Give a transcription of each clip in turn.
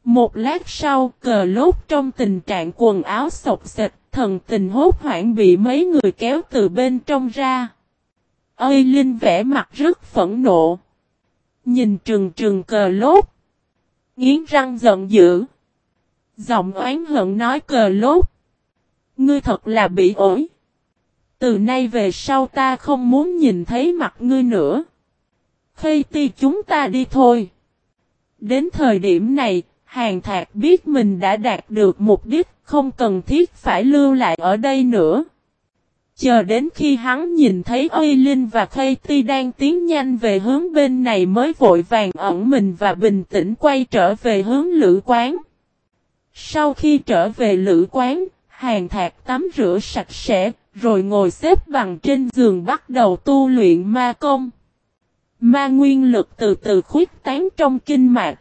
Một lát sau, Cờ Lốt trong tình trạng quần áo xộc xệch, thần tình hốt hoảng bị mấy người kéo từ bên trong ra. Ơi Linh vẻ mặt rất phẫn nộ. Nhìn trừng trừng Cờ Lốt. Nghiến răng giận dữ. Giọng oán hận nói Cờ Lốt. Ngươi thật là bị ổi. Từ nay về sau ta không muốn nhìn thấy mặt ngươi nữa. Khây Ti chúng ta đi thôi. Đến thời điểm này, Hàn Thạc biết mình đã đạt được mục đích, không cần thiết phải lưu lại ở đây nữa. Chờ đến khi hắn nhìn thấy Uy Linh và Khây Ti đang tiến nhanh về hướng bên này mới vội vàng ẩn mình và bình tĩnh quay trở về hướng lữ quán. Sau khi trở về lữ quán, Hàn Thạc tắm rửa sạch sẽ, rồi ngồi xếp bằng trên giường bắt đầu tu luyện ma công. Ma nguyên lực từ từ khuếch tán trong kinh mạch.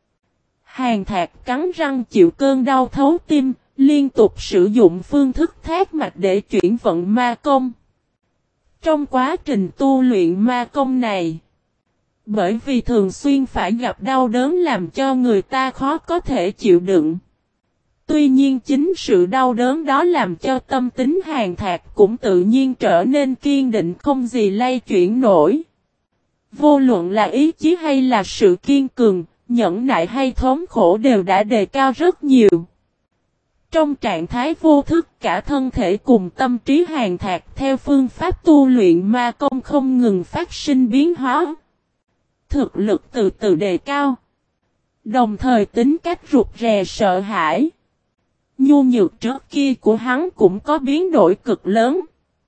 Hàn Thạc cắn răng chịu cơn đau thấu tim, liên tục sử dụng phương thức thác mạch để chuyển vận ma công. Trong quá trình tu luyện ma công này, bởi vì thường xuyên phải gặp đau đớn làm cho người ta khó có thể chịu đựng. Tuy nhiên chính sự đau đớn đó làm cho tâm tính Hàn Thạc cũng tự nhiên trở nên kiên định không gì lay chuyển nổi. Vô luận là ý chí hay là sự kiên cường, nhẫn nại hay thống khổ đều đã đề cao rất nhiều. Trong trạng thái vô thức cả thân thể cùng tâm trí Hàn Thạc theo phương pháp tu luyện ma công không ngừng phát sinh biến hóa. Thực lực từ từ đề cao. Đồng thời tính cách rụt rè sợ hãi. Nhu nhược trước kia của hắn cũng có biến đổi cực lớn.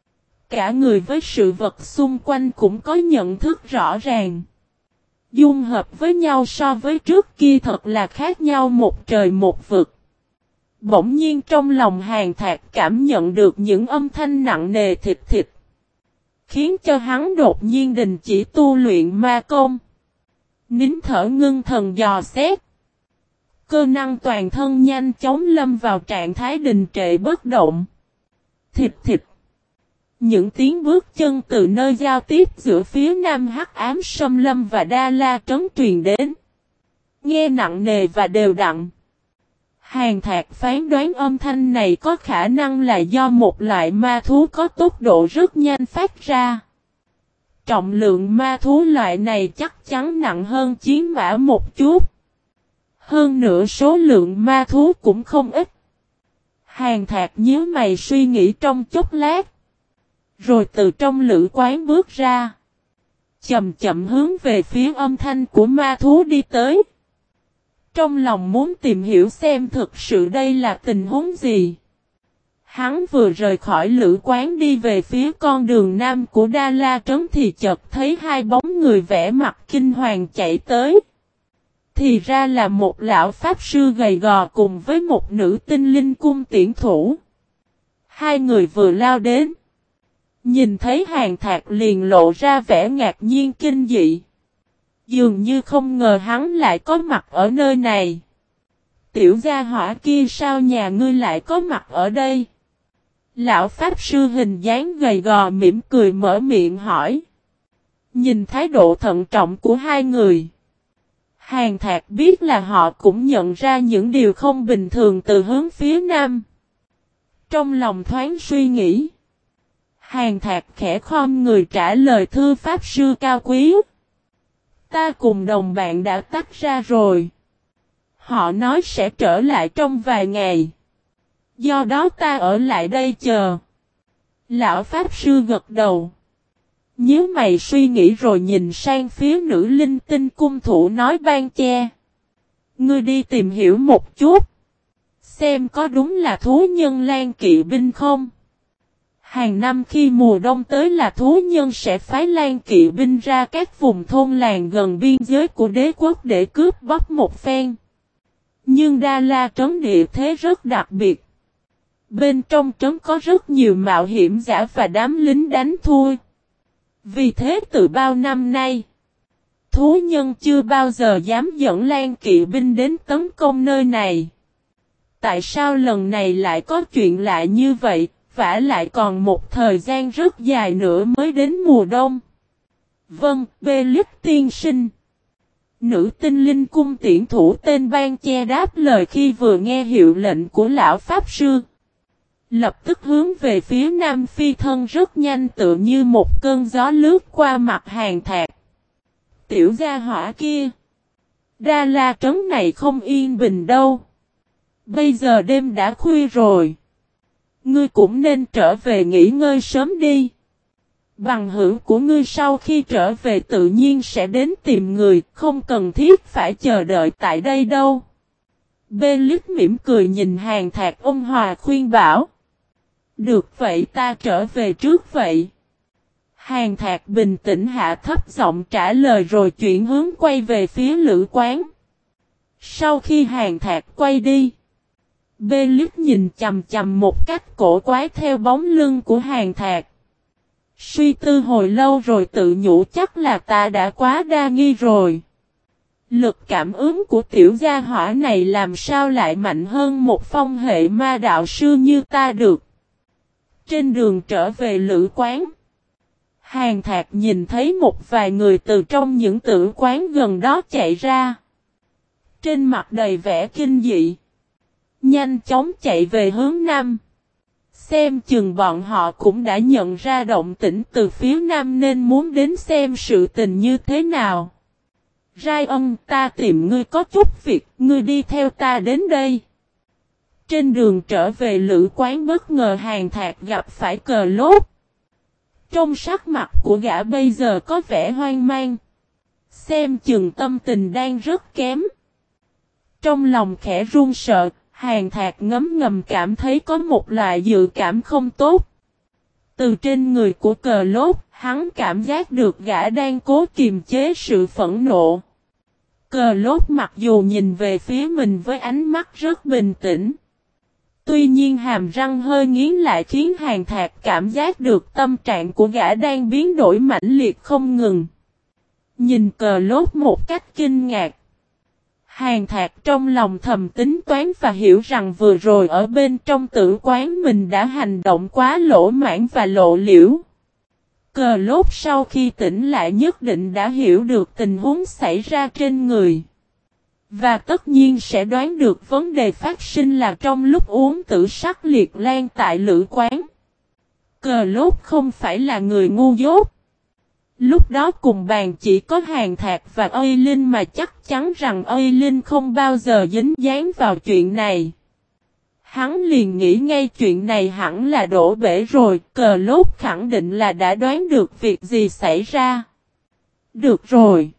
Cả người với sự vật xung quanh cũng có nhận thức rõ ràng. Dung hợp với nhau so với trước kia thật là khác nhau một trời một vực. Bỗng nhiên trong lòng Hàn Thạc cảm nhận được những âm thanh nặng nề thịt thịt. Khiến cho hắn đột nhiên đình chỉ tu luyện ma công. Nín thở ngưng thần dò xét. Cơ năng toàn thân nhanh chóng lâm vào trạng thái đình trệ bất động. Thịt thịt. Những tiếng bước chân từ nơi giao tiếp giữa phía nam Hắc Ám Sâm Lâm và Đa La Trấn truyền đến. Nghe nặng nề và đều đặn. Hàn Thạc phán đoán âm thanh này có khả năng là do một loại ma thú có tốc độ rất nhanh phát ra. Trọng lượng ma thú loại này chắc chắn nặng hơn chiến mã một chút. Hơn nữa số lượng ma thú cũng không ít. Hàn Thạc nhíu mày suy nghĩ trong chốc lát. Rồi từ trong lữ quán bước ra. Chậm chậm hướng về phía âm thanh của ma thú đi tới. Trong lòng muốn tìm hiểu xem thực sự đây là tình huống gì. Hắn vừa rời khỏi lữ quán đi về phía con đường nam của Đa La Trấn thì chợt thấy hai bóng người vẽ mặt kinh hoàng chạy tới. Thì ra là một lão pháp sư gầy gò cùng với một nữ tinh linh cung tiễn thủ. Hai người vừa lao đến. Nhìn thấy Hàn Thạc liền lộ ra vẻ ngạc nhiên kinh dị. Dường như không ngờ hắn lại có mặt ở nơi này. Tiểu gia hỏa kia sao nhà ngươi lại có mặt ở đây? Lão pháp sư hình dáng gầy gò mỉm cười mở miệng hỏi. Nhìn thái độ thận trọng của hai người. Hàn Thạc biết là họ cũng nhận ra những điều không bình thường từ hướng phía nam. Trong lòng thoáng suy nghĩ. Hàn Thạc khẽ khom người trả lời thưa pháp sư cao quý. Ta cùng đồng bạn đã tách ra rồi. Họ nói sẽ trở lại trong vài ngày. Do đó ta ở lại đây chờ. Lão pháp sư gật đầu. Nhớ mày suy nghĩ rồi nhìn sang phía nữ linh tinh cung thủ nói ban che. Ngươi đi tìm hiểu một chút. Xem có đúng là thú nhân Lan kỵ binh không? Hàng năm khi mùa đông tới là thú nhân sẽ phái Lan kỵ binh ra các vùng thôn làng gần biên giới của đế quốc để cướp bóc một phen. Nhưng Đa La Trấn địa thế rất đặc biệt. Bên trong trấn có rất nhiều mạo hiểm giả và đám lính đánh thua. Vì thế từ bao năm nay, thú nhân chưa bao giờ dám dẫn Lan kỵ binh đến tấn công nơi này. Tại sao lần này lại có chuyện lạ như vậy, vả lại còn một thời gian rất dài nữa mới đến mùa đông? Vâng, Belix tiên sinh. Nữ tinh linh cung tiễn thủ tên Ban Che đáp lời khi vừa nghe hiệu lệnh của lão Pháp Sư. Lập tức hướng về phía Nam phi thân rất nhanh tựa như một cơn gió lướt qua mặt Hàn Thạc. Tiểu gia hỏa kia. Đa La trấn này không yên bình đâu. Bây giờ đêm đã khuya rồi. Ngươi cũng nên trở về nghỉ ngơi sớm đi. Bằng hữu của ngươi sau khi trở về tự nhiên sẽ đến tìm người, không cần thiết phải chờ đợi tại đây đâu. Belix mỉm cười nhìn Hàn Thạc ôn hòa khuyên bảo. Được vậy ta trở về trước vậy. Hàn Thạc bình tĩnh hạ thấp giọng trả lời rồi chuyển hướng quay về phía lữ quán. Sau khi Hàn Thạc quay đi, Belix nhìn chằm chằm một cách cổ quái theo bóng lưng của Hàn Thạc. Suy tư hồi lâu rồi tự nhủ chắc là ta đã quá đa nghi rồi. Lực cảm ứng của tiểu gia hỏa này làm sao lại mạnh hơn một phong hệ ma đạo sư như ta được. Trên đường trở về lữ quán, Hàn Thạc nhìn thấy một vài người từ trong những tử quán gần đó chạy ra. Trên mặt đầy vẻ kinh dị. Nhanh chóng chạy về hướng Nam. Xem chừng bọn họ cũng đã nhận ra động tĩnh từ phía Nam nên muốn đến xem sự tình như thế nào. Ryan, ta tìm ngươi có chút việc, ngươi đi theo ta đến đây. Trên đường trở về lữ quán bất ngờ Hàn Thạc gặp phải Cờ Lốt. Trong sắc mặt của gã bây giờ có vẻ hoang mang. Xem chừng tâm tình đang rất kém. Trong lòng khẽ run sợ, Hàn Thạc ngấm ngầm cảm thấy có một loại dự cảm không tốt. Từ trên người của Cờ Lốt, hắn cảm giác được gã đang cố kiềm chế sự phẫn nộ. Cờ Lốt mặc dù nhìn về phía mình với ánh mắt rất bình tĩnh. Tuy nhiên hàm răng hơi nghiến lại khiến Hàn Thạc cảm giác được tâm trạng của gã đang biến đổi mãnh liệt không ngừng. Nhìn Cờ Lốt một cách kinh ngạc. Hàn Thạc trong lòng thầm tính toán và hiểu rằng vừa rồi ở bên trong tử quán mình đã hành động quá lỗ mãn và lộ liễu. Cờ Lốt sau khi tỉnh lại nhất định đã hiểu được tình huống xảy ra trên người. Và tất nhiên sẽ đoán được vấn đề phát sinh là trong lúc uống tử sắc liệt lan tại lữ quán. Cờ Lốt không phải là người ngu dốt. Lúc đó cùng bàn chỉ có Hàn Thạc và Eileen mà chắc chắn rằng Eileen không bao giờ dính dáng vào chuyện này. Hắn liền nghĩ ngay chuyện này hẳn là đổ bể rồi, Cờ Lốt khẳng định là đã đoán được việc gì xảy ra. Được rồi.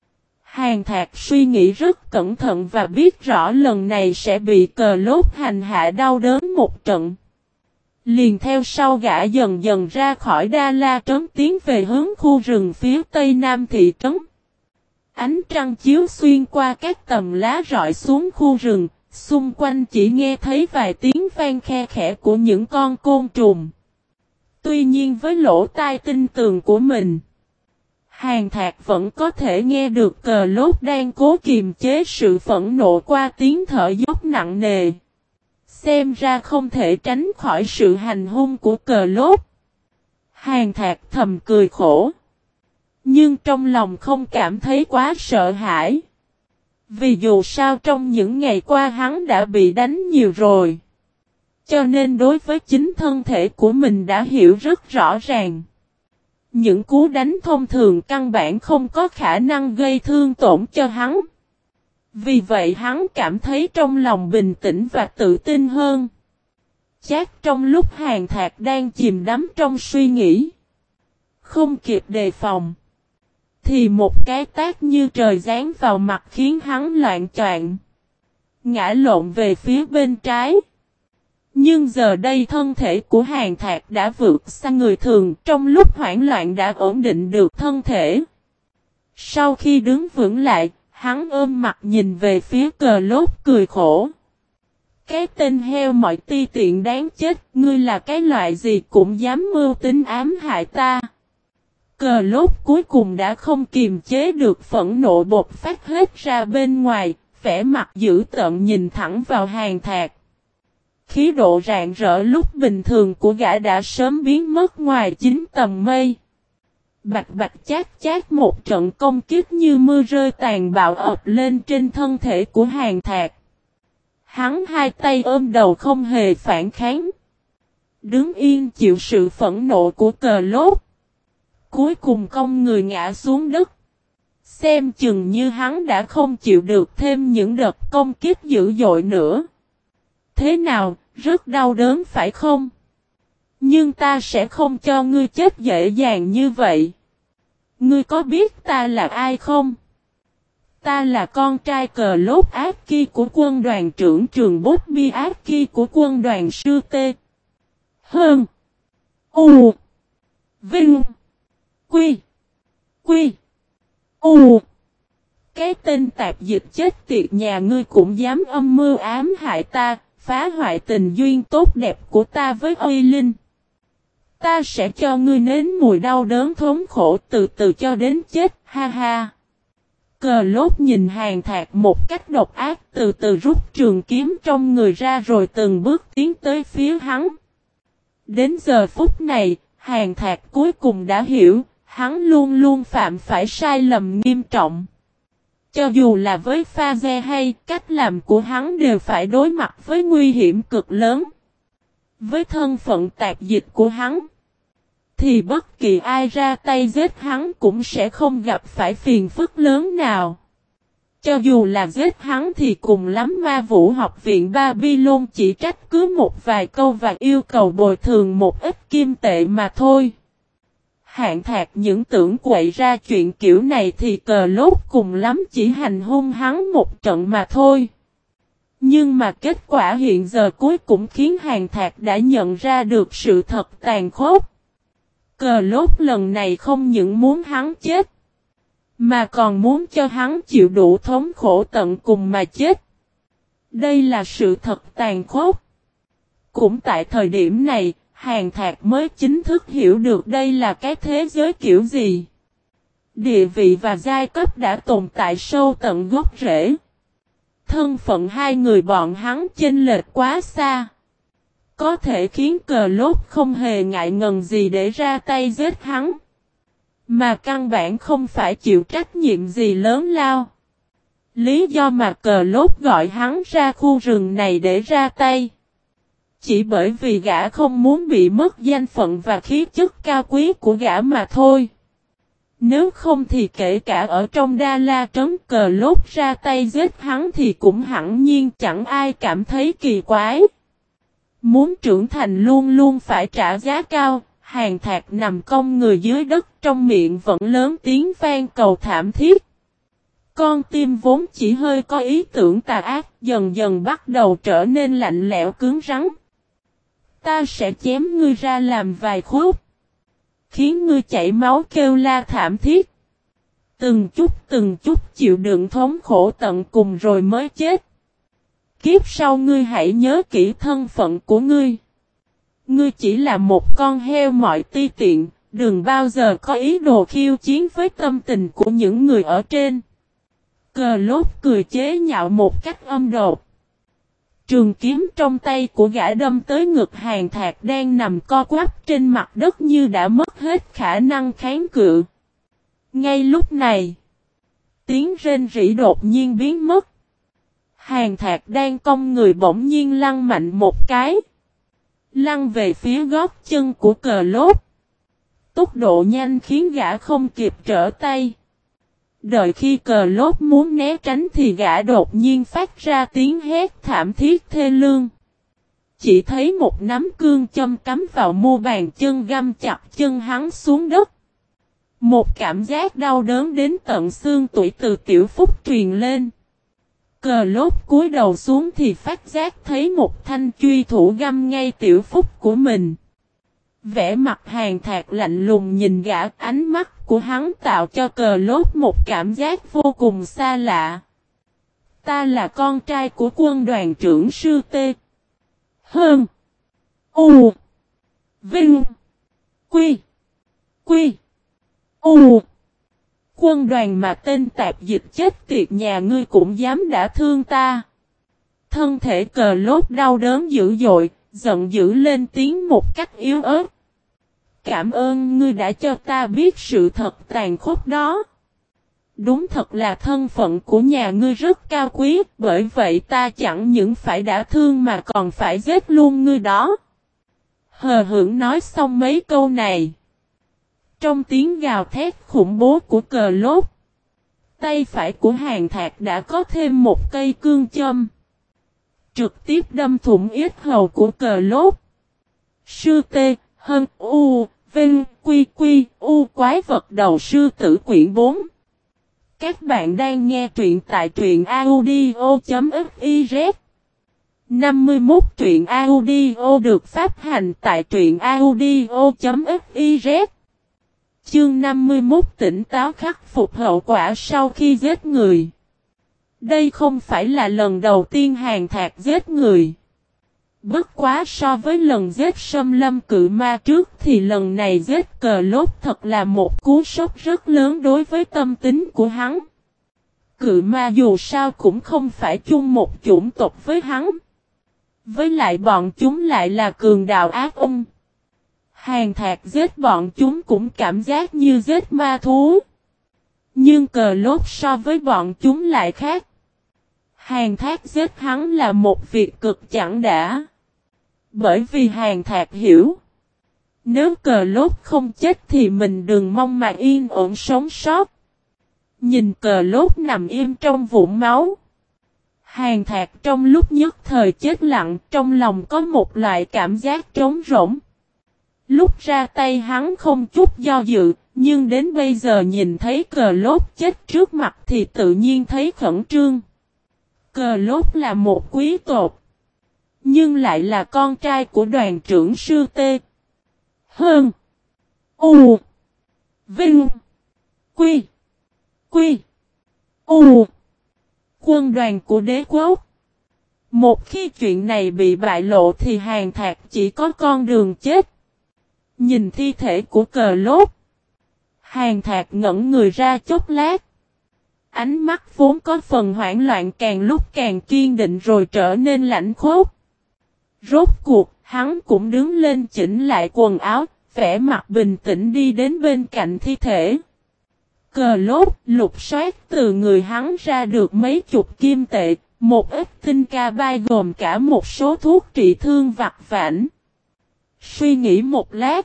Hàn Thạc suy nghĩ rất cẩn thận và biết rõ lần này sẽ bị Cờ Lốt hành hạ đau đớn một trận. Liền theo sau gã dần dần ra khỏi Đa La trấn tiến về hướng khu rừng phía tây nam thị trấn. Ánh trăng chiếu xuyên qua các tầm lá rọi xuống khu rừng, xung quanh chỉ nghe thấy vài tiếng vang khe khẽ của những con côn trùng. Tuy nhiên với lỗ tai tinh tường của mình, Hàn Thạc vẫn có thể nghe được Cờ Lốt đang cố kiềm chế sự phẫn nộ qua tiếng thở dốc nặng nề. Xem ra không thể tránh khỏi sự hành hung của Cờ Lốt. Hàn Thạc thầm cười khổ. Nhưng trong lòng không cảm thấy quá sợ hãi. Vì dù sao trong những ngày qua hắn đã bị đánh nhiều rồi. Cho nên đối với chính thân thể của mình đã hiểu rất rõ ràng. Những cú đánh thông thường căn bản không có khả năng gây thương tổn cho hắn. Vì vậy hắn cảm thấy trong lòng bình tĩnh và tự tin hơn. Chắc trong lúc Hàn Thạc đang chìm đắm trong suy nghĩ, không kịp đề phòng, thì một cái tát như trời giáng vào mặt khiến hắn loạn choạng, ngã lộn về phía bên trái. Nhưng giờ đây thân thể của Hàn Thạc đã vượt xa người thường, trong lúc hoảng loạn đã ổn định được thân thể. Sau khi đứng vững lại, hắn ôm mặt nhìn về phía Cờ Lốt cười khổ. Cái tên heo mọi ti tiện đáng chết, ngươi là cái loại gì cũng dám mưu tính ám hại ta. Cờ Lốt cuối cùng đã không kiềm chế được phẫn nộ bộc phát hết ra bên ngoài, vẻ mặt dữ tợn nhìn thẳng vào Hàn Thạc. Khí độ rạng rỡ lúc bình thường của gã đã sớm biến mất ngoài 9 tầng mây. Bạch bạch chát chát một trận công kích như mưa rơi tàn bạo ập lên trên thân thể của Hàn Thạc. Hắn hai tay ôm đầu không hề phản kháng. Đứng yên chịu sự phẫn nộ của Cờ Lốt. Cuối cùng cong người ngã xuống đất. Xem chừng như hắn đã không chịu được thêm những đợt công kích dữ dội nữa. Thế nào, rất đau đớn phải không? Nhưng ta sẽ không cho ngươi chết dễ dàng như vậy. Ngươi có biết ta là ai không? Ta là con trai Cờ Lốt Ác Ki của quân đoàn trưởng trường Bobby Ác Ki của quân đoàn sư Tê. Hơn. U. Vinh. Quy. Quy. U. Cái tên tạp dịch chết tiệt nhà ngươi cũng dám âm mưu ám hại ta, phá hoại tình duyên tốt đẹp của ta với Uy Linh. Ta sẽ cho ngươi nếm mùi đau đớn thống khổ từ từ cho đến chết, ha ha. Cờ Lốt nhìn Hàn Thạc một cách độc ác, từ từ rút trường kiếm trong người ra rồi từng bước tiến tới phía hắn. Đến giờ phút này, Hàn Thạc cuối cùng đã hiểu, hắn luôn luôn phạm phải sai lầm nghiêm trọng. Cho dù là với pha ge hay cách làm của hắn đều phải đối mặt với nguy hiểm cực lớn. Với thân phận tạp dịch của hắn, thì bất kỳ ai ra tay giết hắn cũng sẽ không gặp phải phiền phức lớn nào. Cho dù là giết hắn thì cùng lắm Ma Vũ học viện Babylon chỉ trách cứ một vài câu và yêu cầu bồi thường một ít kim tệ mà thôi. Hàn Thạc những tưởng quậy ra chuyện kiểu này thì Cờ Lốt cùng lắm chỉ hành hung hắn một trận mà thôi. Nhưng mà kết quả hiện giờ cuối cùng khiến Hàn Thạc đã nhận ra được sự thật tàn khốc. Cờ Lốt lần này không những muốn hắn chết, mà còn muốn cho hắn chịu đủ thống khổ tận cùng mà chết. Đây là sự thật tàn khốc. Cũng tại thời điểm này, Hàn Thạc mới chính thức hiểu được đây là cái thế giới kiểu gì. Địa vị và giai cấp đã tồn tại sâu tận gốc rễ. Thân phận hai người bọn hắn chênh lệch quá xa. Có thể khiến Cờ Lốt không hề ngại ngần gì để ra tay giết hắn. Mà căn bản không phải chịu trách nhiệm gì lớn lao. Lý do mà Cờ Lốt gọi hắn ra khu rừng này để ra tay, chỉ bởi vì gã không muốn bị mất danh phận và khí chất cao quý của gã mà thôi. Nếu không thì kể cả ở trong Đa La trấn Cờ Lốt ra tay giết hắn thì cũng hẳn nhiên chẳng ai cảm thấy kỳ quái. Muốn trưởng thành luôn luôn phải trả giá cao. Hàn Thạc nằm cong người dưới đất, trong miệng vẫn lớn tiếng van cầu thảm thiết. Con tim vốn chỉ hơi có ý tưởng tà ác, dần dần bắt đầu trở nên lạnh lẽo cứng rắn. Ta sẽ chém ngươi ra làm vài khúc, khiến ngươi chảy máu kêu la thảm thiết. Từng chút chịu đựng thống khổ tận cùng rồi mới chết. Kiếp sau ngươi hãy nhớ kỹ thân phận của ngươi. Ngươi chỉ là một con heo mọi ti tiện, đừng bao giờ có ý đồ khiêu chiến với tâm tình của những người ở trên. Cờ Lốt cười chế nhạo một cách âm độc. Trường kiếm trong tay của gã đâm tới ngực Hàn Thạc đang nằm co quắp trên mặt đất như đã mất hết khả năng kháng cự. Ngay lúc này, tiếng rên rỉ đột nhiên biến mất. Hàn Thạc đang cong người bỗng nhiên lăn mạnh một cái. Lăn về phía gót chân của Cờ Lốt. Tốc độ nhanh khiến gã không kịp trở tay. Đợi khi Cờ Lốt muốn né tránh thì gã đột nhiên phát ra tiếng hét thảm thiết thê lương. Chỉ thấy một nắm cương châm cắm vào mu bàn chân găm chặt chân hắn xuống đất. Một cảm giác đau đớn đến tận xương tủy từ Tiểu Phúc truyền lên. Cờ Lốt cúi đầu xuống thì phát giác thấy một thanh truy thủ găm ngay Tiểu Phúc của mình. Vẻ mặt Hàn Thạc lạnh lùng nhìn gã, ánh mắt của hắn tạo cho Cờ Lốt một cảm giác vô cùng xa lạ. Ta là con trai của quân đoàn trưởng sư Tê. Hơn. U. Vinh. Quy. Quy. U. Quân đoàn mà tên tạp dịch chết tiệt nhà ngươi cũng dám đã thương ta. Thân thể Cờ Lốt đau đớn dữ dội, giận dữ lên tiếng một cách yếu ớt. Cảm ơn ngươi đã cho ta biết sự thật tàn khốc đó. Đúng thật là thân phận của nhà ngươi rất cao quý, bởi vậy ta chẳng những phải đã thương mà còn phải giết luôn ngươi đó. Hờ hững nói xong mấy câu này. Trong tiếng gào thét khủng bố của cờ lốt, tay phải của Hàn Thạc đã có thêm một cây cương châm. Trực tiếp đâm thủng yết hầu của cờ lốt. Sư tê, hân, u, vinh, quy quy, u quái vật đầu sư tử quyển 4. Các bạn đang nghe truyện tại truyện audio.fiz. 51 truyện audio được phát hành tại truyện audio.fiz. Chương 51 tỉnh táo khắc phục hậu quả sau khi giết người. Đây không phải là lần đầu tiên Hàn Thạc giết người. Bất quá so với lần giết Sâm Lâm Cự Ma trước thì lần này giết cờ lốt thật là một cú sốc rất lớn đối với tâm tính của hắn. Cự Ma dù sao cũng không phải chung một chủng tộc với hắn. Với lại bọn chúng lại là cường đạo ác ôn. Hàn Thạc giết bọn chúng cũng cảm giác như giết ma thú. Nhưng cờ lốt so với bọn chúng lại khác. Hàn Thạc giết hắn là một việc cực chẳng đã. Bởi vì Hàn Thạc hiểu. Nếu cờ lốt không chết thì mình đừng mong mà yên ổn sống sót. Nhìn cờ lốt nằm im trong vũng máu. Hàn Thạc trong lúc nhất thời chết lặng, trong lòng có một loại cảm giác trống rỗng. Lúc ra tay hắn không chút do dự, nhưng đến bây giờ nhìn thấy cờ lốt chết trước mặt thì tự nhiên thấy khẩn trương. Cờ lốt là một quý tộc, nhưng lại là con trai của đoàn trưởng sư Tê. Hơn. U. Vinh. Quy. Quy. U. Quân đoàn của đế quốc. Một khi chuyện này bị bại lộ thì Hàn Thạc chỉ có con đường chết. Nhìn thi thể của cờ lốt. Hàn Thạc ngẩn người ra chốc lát. Ánh mắt vốn có phần hoảng loạn càng lúc càng kiên định rồi trở nên lạnh khốc. Rốt cuộc, hắn cũng đứng lên chỉnh lại quần áo, vẻ mặt bình tĩnh đi đến bên cạnh thi thể. Cờ lốt lục soát từ người hắn ra được mấy chục kim tệ, một ít tinh ca bao gồm cả một số thuốc trị thương vặt vãnh. Suy nghĩ một lát,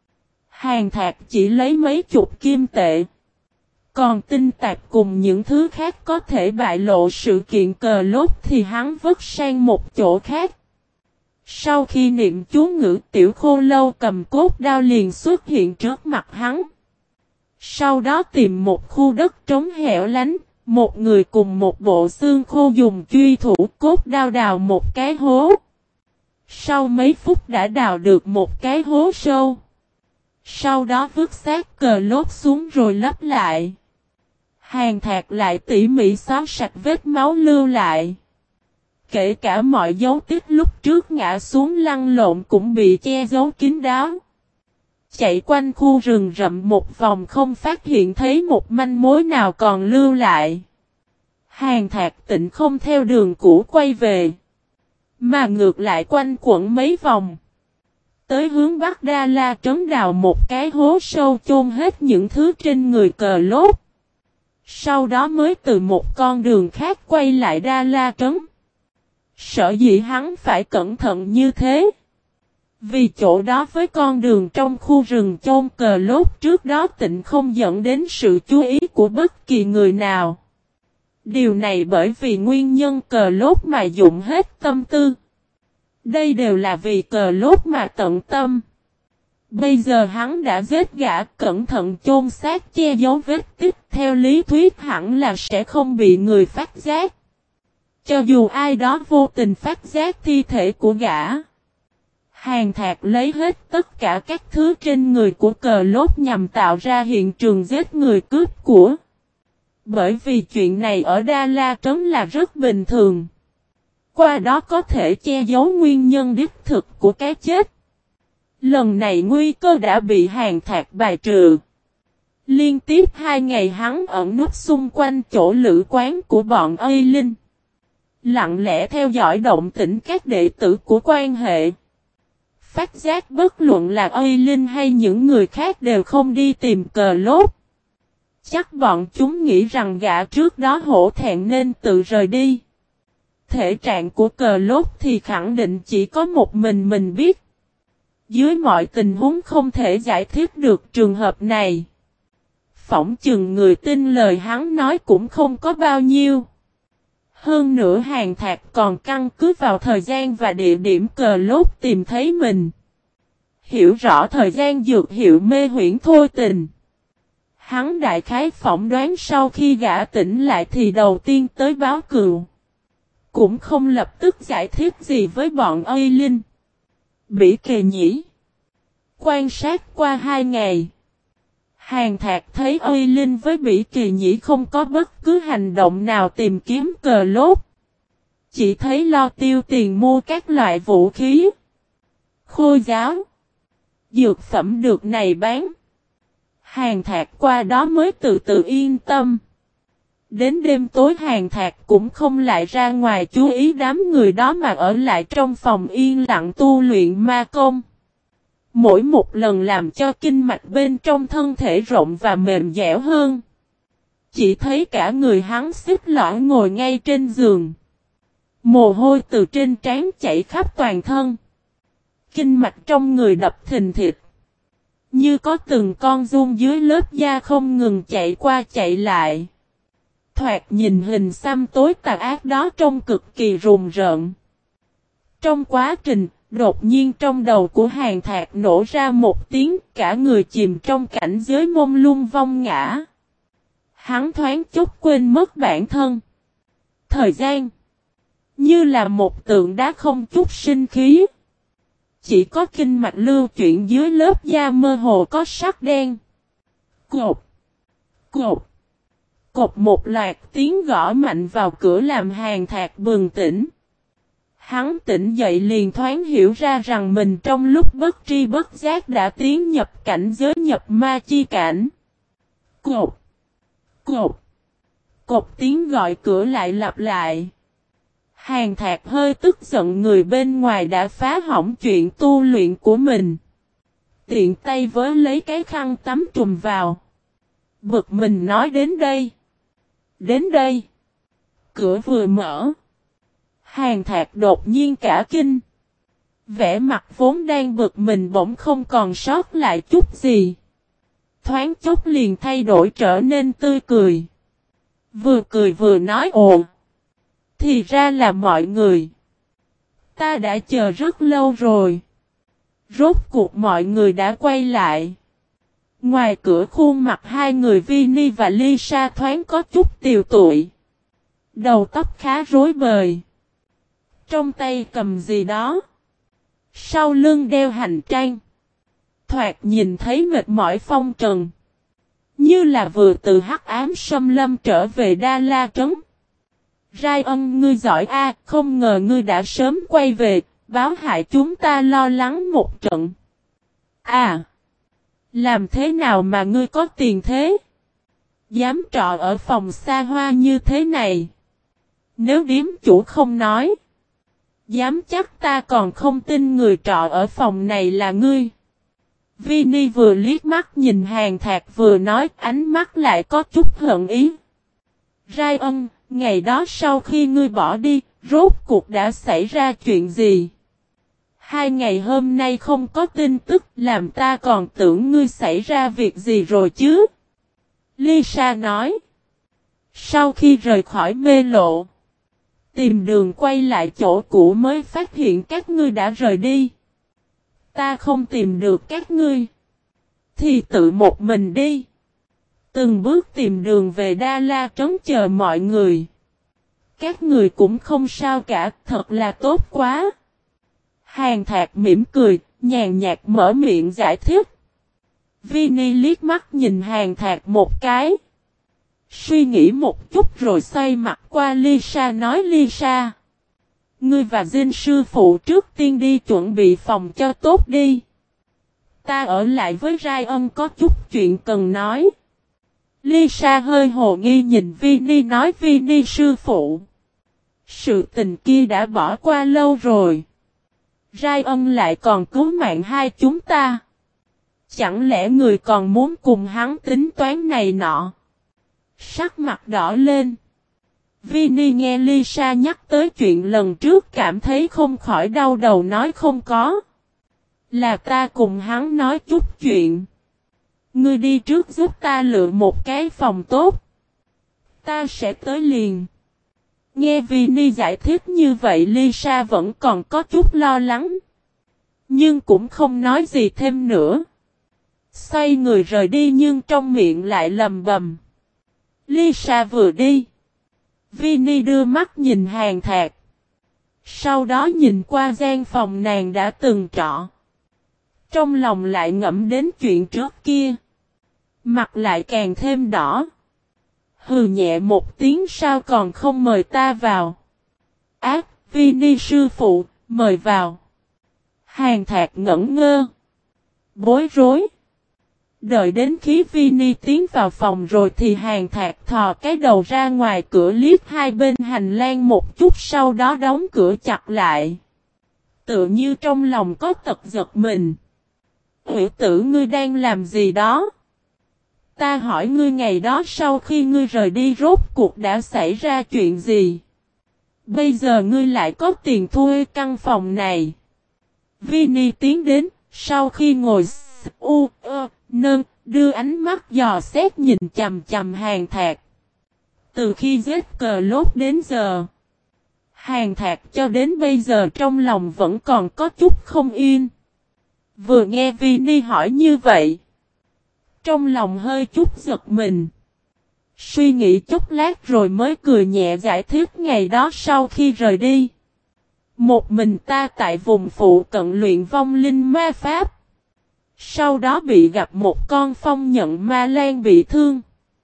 Hàn Thạc chỉ lấy mấy chục kim tệ. Còn tinh tạp cùng những thứ khác có thể bại lộ sự kiện cờ lốt thì hắn vứt sang một chỗ khác. Sau khi niệm chú ngữ tiểu khô lâu cầm cốt đao liền xuất hiện trước mặt hắn. Sau đó tìm một khu đất trống hẻo lánh, một người cùng một bộ xương khô dùng truy thủ cốt đao đào một cái hố. Sau mấy phút đã đào được một cái hố sâu. Sau đó vứt xác cờ lốt xuống rồi lấp lại. Hàn Thạc lại tỉ mỉ xóa sạch vết máu lưu lại. Kể cả mọi dấu tích lúc trước ngã xuống lăn lộn cũng bị che giấu kín đáo. Chạy quanh khu rừng rậm một vòng không phát hiện thấy một manh mối nào còn lưu lại. Hàn Thạc Tịnh không theo đường cũ quay về, mà ngược lại quanh quẩn mấy vòng. Tới hướng Bắc Đa La Trấn đào một cái hố sâu chôn hết những thứ trên người cờ lốt. Sau đó mới từ một con đường khác quay lại Đa La Trấn. Sở dĩ hắn phải cẩn thận như thế. Vì chỗ đó với con đường trong khu rừng chôn cờ lốt trước đó Tịnh không dẫn đến sự chú ý của bất kỳ người nào. Điều này bởi vì nguyên nhân cờ lốt mà dụng hết tâm tư. Đây đều là vì cờ lốt mà tận tâm. Bây giờ hắn đã giết gã, cẩn thận chôn xác che giấu vết tích, theo lý thuyết hẳn là sẽ không bị người phát giác. Cho dù ai đó vô tình phát giác thi thể của gã. Hàn Thạc lấy hết tất cả các thứ trên người của cờ lốt nhằm tạo ra hiện trường giết người cướp của. Bởi vì chuyện này ở Đa La Trấn là rất bình thường. Qua đó có thể che giấu nguyên nhân đích thực của cái chết. Lần này nguy cơ đã bị Hàn Thạc bài trừ. Liên tiếp 2 ngày hắn ẩn núp xung quanh chỗ lữ quán của bọn Ây Linh. Lặng lẽ theo dõi động tĩnh các đệ tử của quan hệ. phát giác bất luận là Eileen hay những người khác đều không đi tìm cờ lốt. Chắc bọn chúng nghĩ rằng gã trước đó hổ thẹn nên tự rời đi. Thể trạng của cờ lốt thì khẳng định chỉ có một mình biết. Dưới mọi tình huống không thể giải thích được trường hợp này. Phỏng chừng người tin lời hắn nói cũng không có bao nhiêu. Hơn nữa Hàn Thạc còn căn cứ vào thời gian và địa điểm cờ lốt tìm thấy mình. Hiểu rõ thời gian dược hiệu mê huyễn thôi tình. Hắn đại khái phỏng đoán sau khi gã tỉnh lại thì đầu tiên tới báo cừu. Cũng không lập tức giải thích gì với bọn Eileen. Bỉ Kỳ nhỉ. Quan sát qua 2 ngày. Hàn Thạc thấy Eileen với Bỉ Kỳ nhĩ không có bất cứ hành động nào tìm kiếm cờ lốt. Chỉ thấy lo tiêu tiền mua các loại vũ khí. Khôi giáo. Dược phẩm được này bán. Hàn Thạc qua đó mới từ từ yên tâm. Đến đêm tối Hàn Thạc cũng không lại ra ngoài chú ý đám người đó mà ở lại trong phòng yên lặng tu luyện ma công. Mỗi một lần làm cho kinh mạch bên trong thân thể rộng và mềm dẻo hơn. Chỉ thấy cả người hắn xích lõi ngồi ngay trên giường. Mồ hôi từ trên trán chảy khắp toàn thân. Kinh mạch trong người đập thình thịch. Như có từng con giun dưới lớp da không ngừng chạy qua chạy lại. Thoạt nhìn hình xăm tối tà ác đó trông cực kỳ rùng rợn. Trong quá trình, đột nhiên trong đầu của Hàn Thạc nổ ra một tiếng, cả người chìm trong cảnh giới mông lung vong ngã. Hắn thoáng chốc quên mất bản thân. Thời gian như là một tượng đá không chút sinh khí. Chỉ có kinh mạch lưu chuyển dưới lớp da mơ hồ có sắc đen. Cột. Cột. Cột một loạt tiếng gõ mạnh vào cửa làm Hàn Thạc bừng tỉnh. Hắn tỉnh dậy liền thoáng hiểu ra rằng mình trong lúc bất tri bất giác đã tiến nhập cảnh giới nhập ma chi cảnh. Cột. Cột. Cột tiếng gọi cửa lại lặp lại. Hàn Thạc hơi tức giận người bên ngoài đã phá hỏng chuyện tu luyện của mình. Tiện tay với lấy cái khăn tắm trùm vào. Bực mình nói đến đây. Đến đây. Cửa vừa mở. Hàn Thạc đột nhiên cả kinh. Vẻ mặt vốn đang bực mình bỗng không còn sót lại chút gì. Thoáng chốc liền thay đổi trở nên tươi cười. Vừa cười vừa nói ồ. Thì ra là mọi người. Ta đã chờ rất lâu rồi. Rốt cuộc mọi người đã quay lại. Ngoài cửa khuôn mặt hai người Vinny và Lisa thoáng có chút tiều tụi. Đầu tóc khá rối bời. Trong tay cầm gì đó. Sau lưng đeo hành trang. Thoạt nhìn thấy mệt mỏi phong trần. Như là vừa từ hắc ám xâm lâm trở về Đa La Trấn. Ryan ngươi giỏi a, không ngờ ngươi đã sớm quay về, báo hại chúng ta lo lắng một trận. À, làm thế nào mà ngươi có tiền thế? Dám trọ ở phòng xa hoa như thế này. Nếu điếm chủ không nói, dám chắc ta còn không tin người trọ ở phòng này là ngươi. Vinny vừa liếc mắt nhìn Hàn Thạc vừa nói, ánh mắt lại có chút hận ý. Ryan, ngày đó sau khi ngươi bỏ đi, rốt cuộc đã xảy ra chuyện gì? 2 ngày hôm nay không có tin tức, làm ta còn tưởng ngươi xảy ra việc gì rồi chứ? Lisa nói. Sau khi rời khỏi mê lộ, tìm đường quay lại chỗ cũ mới phát hiện các ngươi đã rời đi. Ta không tìm được các ngươi, thì tự một mình đi. Từng bước tìm đường về Đa La Trấn chờ mọi người. Các người cũng không sao cả, thật là tốt quá. Hàn Thạc mỉm cười, nhàn nhạt mở miệng giải thích. Vinny liếc mắt nhìn Hàn Thạc một cái. Suy nghĩ một chút rồi xoay mặt qua Lisa nói Lisa. Ngươi và Jin sư phụ trước tiên đi chuẩn bị phòng cho tốt đi. Ta ở lại với Ryan có chút chuyện cần nói. Lisa hơi hồ nghi nhìn Vinny nói Vinny sư phụ. Sự tình kia đã bỏ qua lâu rồi. Ryan lại còn cứu mạng hai chúng ta. Chẳng lẽ người còn muốn cùng hắn tính toán này nọ? Sắc mặt đỏ lên. Vinny nghe Lisa nhắc tới chuyện lần trước cảm thấy không khỏi đau đầu nói không có. Là ta cùng hắn nói chút chuyện. Ngươi đi trước giúp ta lựa một cái phòng tốt. Ta sẽ tới liền. Nghe Vinny giải thích như vậy Lisa vẫn còn có chút lo lắng. Nhưng cũng không nói gì thêm nữa. Xoay người rời đi nhưng trong miệng lại lầm bầm. Lisa vừa đi. Vinny đưa mắt nhìn Hàn Thạc. Sau đó nhìn qua gian phòng nàng đã từng trọ. Trong lòng lại ngẫm đến chuyện trước kia. Mặt lại càng thêm đỏ. Hừ nhẹ một tiếng sao còn không mời ta vào. Ác, Vinny sư phụ, mời vào. Hàn Thạc ngẩn ngơ. Bối rối. Đợi đến khi Vinny tiến vào phòng rồi thì Hàn Thạc thò cái đầu ra ngoài cửa liếc hai bên hành lang một chút sau đó đóng cửa chặt lại. Tựa như trong lòng có tật giật mình. Hữu tử ngươi đang làm gì đó? Ta hỏi ngươi ngày đó sau khi ngươi rời đi rốt cuộc đã xảy ra chuyện gì? Bây giờ ngươi lại có tiền thuê căn phòng này. Vinny tiến đến, sau khi ngồi đưa ánh mắt dò xét nhìn chằm chằm Hàn Thạc. Từ khi giết cờ lốt đến giờ, Hàn Thạc cho đến bây giờ trong lòng vẫn còn có chút không yên. Vừa nghe Vinny hỏi như vậy, trong lòng hơi chút giật mình. Suy nghĩ chút lát rồi mới cười nhẹ giải thích ngày đó sau khi rời đi. Một mình ta tại vùng phụ cận luyện vong linh ma pháp. Sau đó bị gặp một con phong nhận ma lan bị thương.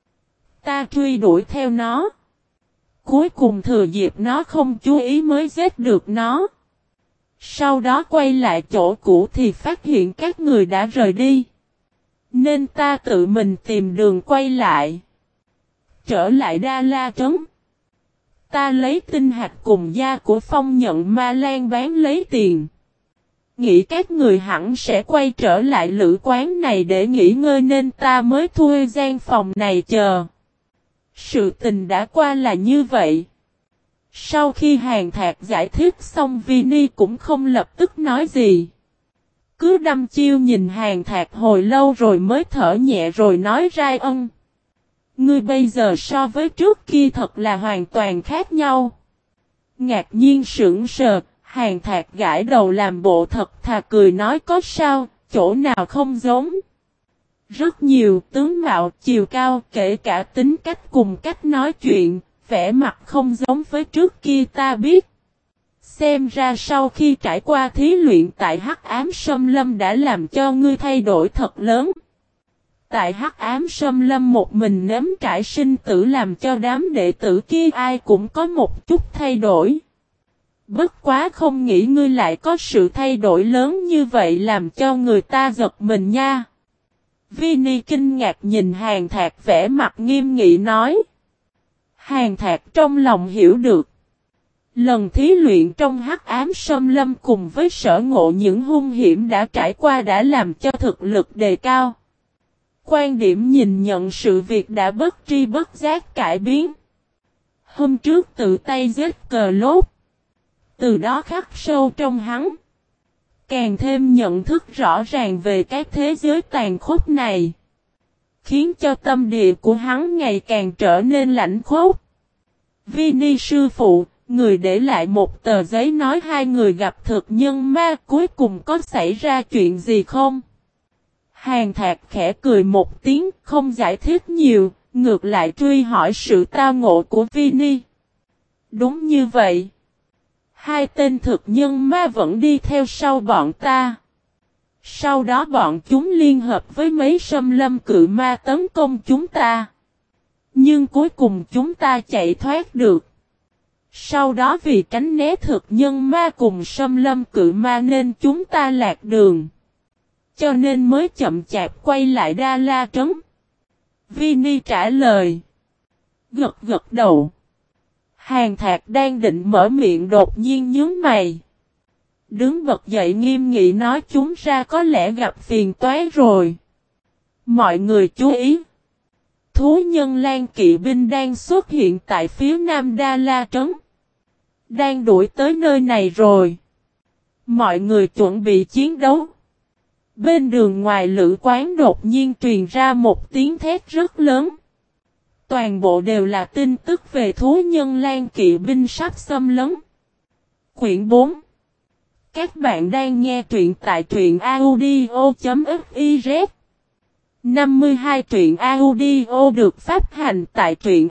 Ta truy đuổi theo nó. Cuối cùng thừa dịp nó không chú ý mới giết được nó. Sau đó quay lại chỗ cũ thì phát hiện các người đã rời đi. Nên ta tự mình tìm đường quay lại. Trở lại Đa La Trấn. Ta lấy tinh hạt cùng da của phong nhận ma lan bán lấy tiền. Nghĩ các người hẳn sẽ quay trở lại lữ quán này để nghỉ ngơi nên ta mới thuê gian phòng này chờ. Sự tình đã qua là như vậy. Sau khi Hàn Thạc giải thích xong Vinny cũng không lập tức nói gì. Cứ đăm chiêu nhìn Hàn Thạc hồi lâu rồi mới thở nhẹ rồi nói ra ngươi bây giờ so với trước kia thật là hoàn toàn khác nhau. Ngạc nhiên sững sờ, Hàn Thạc gãi đầu làm bộ thật thà cười nói có sao, chỗ nào không giống. Rất nhiều tướng mạo, chiều cao, kể cả tính cách cùng cách nói chuyện, vẻ mặt không giống với trước kia ta biết. Xem ra sau khi trải qua thí luyện tại Hắc Ám Sâm Lâm đã làm cho ngươi thay đổi thật lớn. Tại Hắc Ám Sâm Lâm một mình nếm trải sinh tử làm cho đám đệ tử kia ai cũng có một chút thay đổi. Bất quá không nghĩ ngươi lại có sự thay đổi lớn như vậy làm cho người ta giật mình nha. Vinny kinh ngạc nhìn Hàn Thạc vẻ mặt nghiêm nghị nói. Hàn Thạc trong lòng hiểu được. Lần thí luyện trong Hắc Ám Sâm Lâm cùng với sở ngộ những hung hiểm đã trải qua đã làm cho thực lực đề cao. Quan điểm nhìn nhận sự việc đã bất tri bất giác cải biến. Hôm trước tự tay giết cờ lốt. Từ đó khắc sâu trong hắn. Càng thêm nhận thức rõ ràng về cái thế giới tàn khốc này. Khiến cho tâm địa của hắn ngày càng trở nên lạnh khốc. Vinny sư phụ, người để lại một tờ giấy nói hai người gặp thực nhân ma cuối cùng có xảy ra chuyện gì không? Hàn Thạc khẽ cười một tiếng không giải thích nhiều, ngược lại truy hỏi sự tao ngộ của Vinny. Đúng như vậy. Hai tên thực nhân ma vẫn đi theo sau bọn ta. Sau đó bọn chúng liên hợp với mấy xâm lâm cự ma tấn công chúng ta. Nhưng cuối cùng chúng ta chạy thoát được. Sau đó vì tránh né thực nhân ma cùng xâm lâm cự ma nên chúng ta lạc đường. Cho nên mới chậm chạp quay lại Đa La Trấn. Vinny trả lời. Gật gật đầu. Hàn Thạc đang định mở miệng đột nhiên nhướng mày. Đứng bật dậy nghiêm nghị nói chúng ra có lẽ gặp phiền toái rồi. Mọi người chú ý. Thú nhân Lan kỵ binh đang xuất hiện tại phía nam Đa La Trấn. Đang đuổi tới nơi này rồi. Mọi người chuẩn bị chiến đấu. Bên đường ngoài lữ quán đột nhiên truyền ra một tiếng thét rất lớn. Toàn bộ đều là tin tức về thú nhân Lan kỵ binh sắp xâm lấn. Quyển 4. Các bạn đang nghe truyện tại truyện audio.fiz. 52 truyện audio được phát hành tại truyện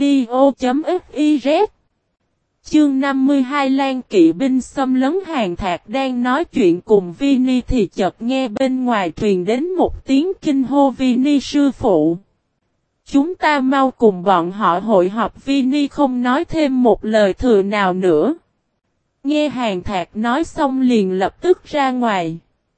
audio.fiz. Chương 52 Lan kỵ binh xâm lấn. Hàng Thạc đang nói chuyện cùng Vini thì chợt nghe bên ngoài truyền đến một tiếng kinh hô Vini sư phụ. Chúng ta mau cùng bọn họ hội họp. Vini không nói thêm một lời thừa nào nữa. Nghe Hàng Thạc nói xong liền lập tức ra ngoài.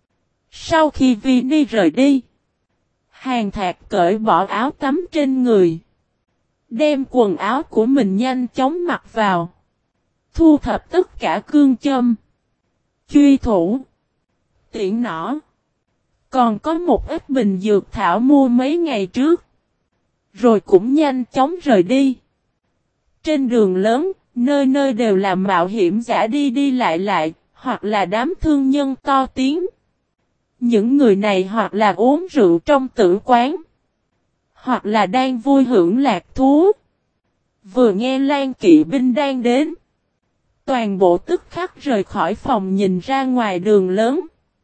Sau khi Vini rời đi, Hàng Thạc cởi bỏ áo tắm trên người. Đem quần áo của mình nhanh chóng mặc vào. Thu thập tất cả cương châm, truy thủ, tiễn nỏ. Còn có một ít bình dược thảo mua mấy ngày trước. Rồi cũng nhanh chóng rời đi. Trên đường lớn, nơi nơi đều là mạo hiểm giả đi đi lại, hoặc là đám thương nhân to tiếng. Những người này hoặc là uống rượu trong tử quán, hoặc là đang vui hưởng lạc thú. Vừa nghe Lan kỵ binh đang đến, toàn bộ tức khắc rời khỏi phòng nhìn ra ngoài đường lớn.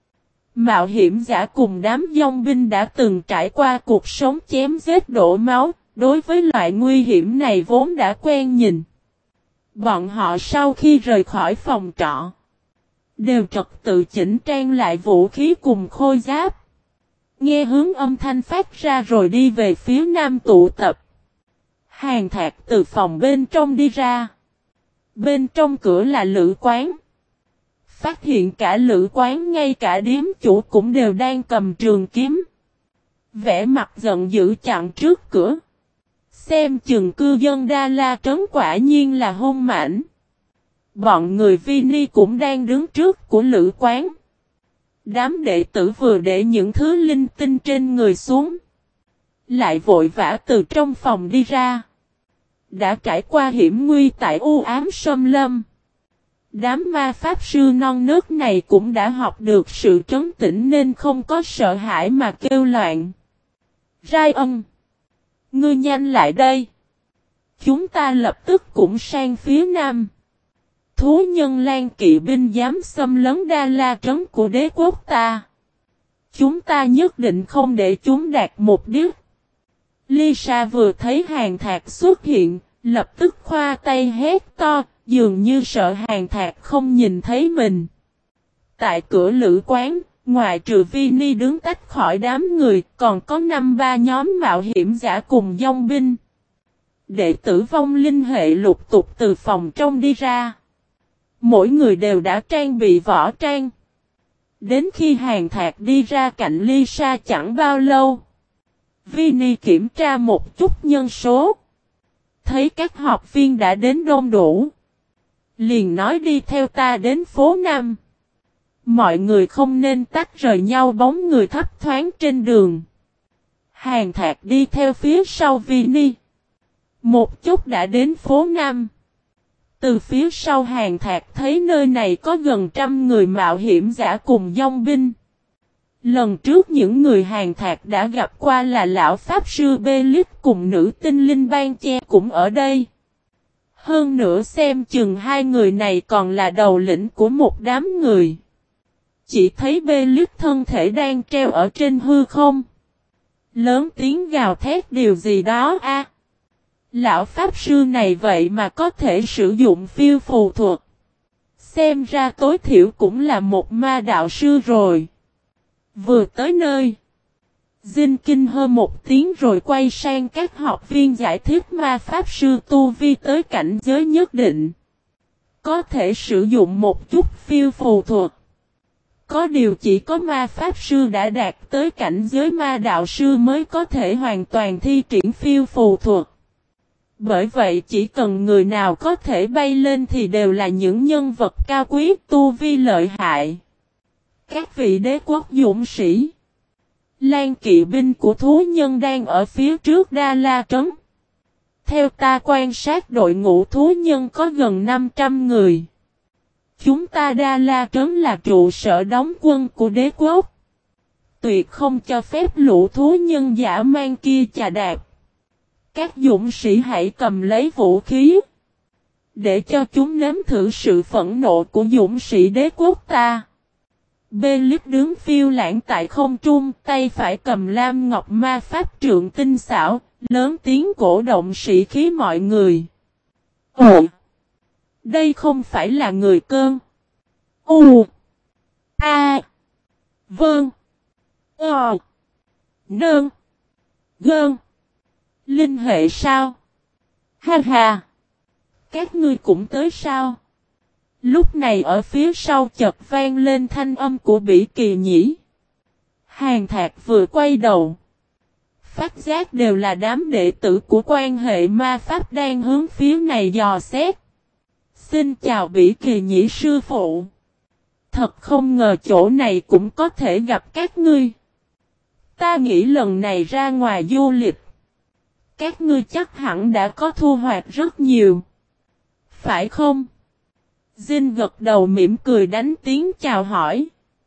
Mạo hiểm giả cùng đám dòng binh đã từng trải qua cuộc sống chém giết đổ máu, đối với loại nguy hiểm này vốn đã quen nhìn. Bọn họ sau khi rời khỏi phòng trọ, đều trật tự chỉnh trang lại vũ khí cùng khôi giáp. Nghe hướng âm thanh phát ra rồi đi về phía nam tụ tập. Hàng Thạc từ phòng bên trong đi ra. Bên trong cửa là lữ quán. Phát hiện cả lữ quán ngay cả điếm chủ cũng đều đang cầm trường kiếm. Vẻ mặt giận dữ chặn trước cửa. Xem chừng cư dân Đa La Trấn quả nhiên là hung mãnh. Bọn người Vini cũng đang đứng trước của lữ quán. Đám đệ tử vừa để những thứ linh tinh trên người xuống. Lại vội vã từ trong phòng đi ra. Đã trải qua hiểm nguy tại u ám xâm lâm. Đám ma pháp sư non nớt này cũng đã học được sự trấn tĩnh nên không có sợ hãi mà kêu loạn. Ryan, ngươi nhanh lại đây. Chúng ta lập tức cũng sang phía nam. Thú nhân Lan kỵ binh dám xâm lấn Đa La Trấn của đế quốc ta. Chúng ta nhất định không để chúng đạt mục đích. Lisa vừa thấy Hàng Thạc xuất hiện, lập tức khoa tay hét to, dường như sợ Hàng Thạc không nhìn thấy mình. Tại cửa lữ quán, ngoài trừ Vini đứng tách khỏi đám người, còn có 5-3 nhóm mạo hiểm giả cùng dòng binh. Đệ tử vong linh hệ lục tục từ phòng trong đi ra. Mỗi người đều đã trang bị võ trang. Đến khi Hàng Thạc đi ra cạnh Lisa chẳng bao lâu, Vini kiểm tra một chút nhân số. Thấy các học viên đã đến đông đủ. Liền nói đi theo ta đến phố Nam. Mọi người không nên tách rời nhau, bóng người thấp thoáng trên đường. Hàng Thạc đi theo phía sau Vini. Một chút đã đến phố Nam. Từ phía sau Hàng Thạc thấy nơi này có gần 100 người mạo hiểm giả cùng dòng binh. Lần trước những người Hàng Thạc đã gặp qua là lão pháp sư Belit cùng nữ tinh linh Ban Che cũng ở đây. Hơn nữa xem chừng hai người này còn là đầu lĩnh của một đám người. Chỉ thấy Belit thân thể đang treo ở trên hư không. Lớn tiếng gào thét điều gì đó a. Lão pháp sư này vậy mà có thể sử dụng phiêu phù thuật. Xem ra tối thiểu cũng là một ma đạo sư rồi. Vừa tới nơi, Dinh kinh hơ một tiếng rồi quay sang các học viên giải thích ma pháp sư tu vi tới cảnh giới nhất định. Có thể sử dụng một chút phiêu phù thuật. Có điều chỉ có ma pháp sư đã đạt tới cảnh giới ma đạo sư mới có thể hoàn toàn thi triển phiêu phù thuật. Bởi vậy chỉ cần người nào có thể bay lên thì đều là những nhân vật cao quý tu vi lợi hại. Các vị đế quốc dũng sĩ. Lan kỵ binh của thú nhân đang ở phía trước Đa La Trấn. Theo ta quan sát đội ngũ thú nhân có gần 500 người. Chúng ta Đa La Trấn là trụ sở đóng quân của đế quốc. Tuyệt không cho phép lũ thú nhân dã man kia chà đạp. Các dũng sĩ hãy cầm lấy vũ khí. Để cho chúng nếm thử sự phẫn nộ của dũng sĩ đế quốc ta. Belix đứng phiêu lãng tại không trung, tay phải cầm lam ngọc ma pháp trượng tinh xảo, lớn tiếng cổ động sĩ khí mọi người. Ồ! Đây không phải là người cơn. U! A! Vâng! Ờ! Nơn! Gơn! Linh hệ sao? Ha ha! Các ngươi cũng tới sao? Lúc này ở phía sau chợt vang lên thanh âm của Bỉ Kỳ Nhĩ. Hàn Thạc vừa quay đầu. Phát giác đều là đám đệ tử của quan hệ ma pháp đang hướng phía này dò xét. Xin chào Bỉ Kỳ Nhĩ sư phụ. Thật không ngờ chỗ này cũng có thể gặp các ngươi. Ta nghĩ lần này ra ngoài du lịch. Các ngươi chắc hẳn đã có thu hoạch rất nhiều. Phải không? Jin gật đầu mỉm cười đánh tiếng chào hỏi.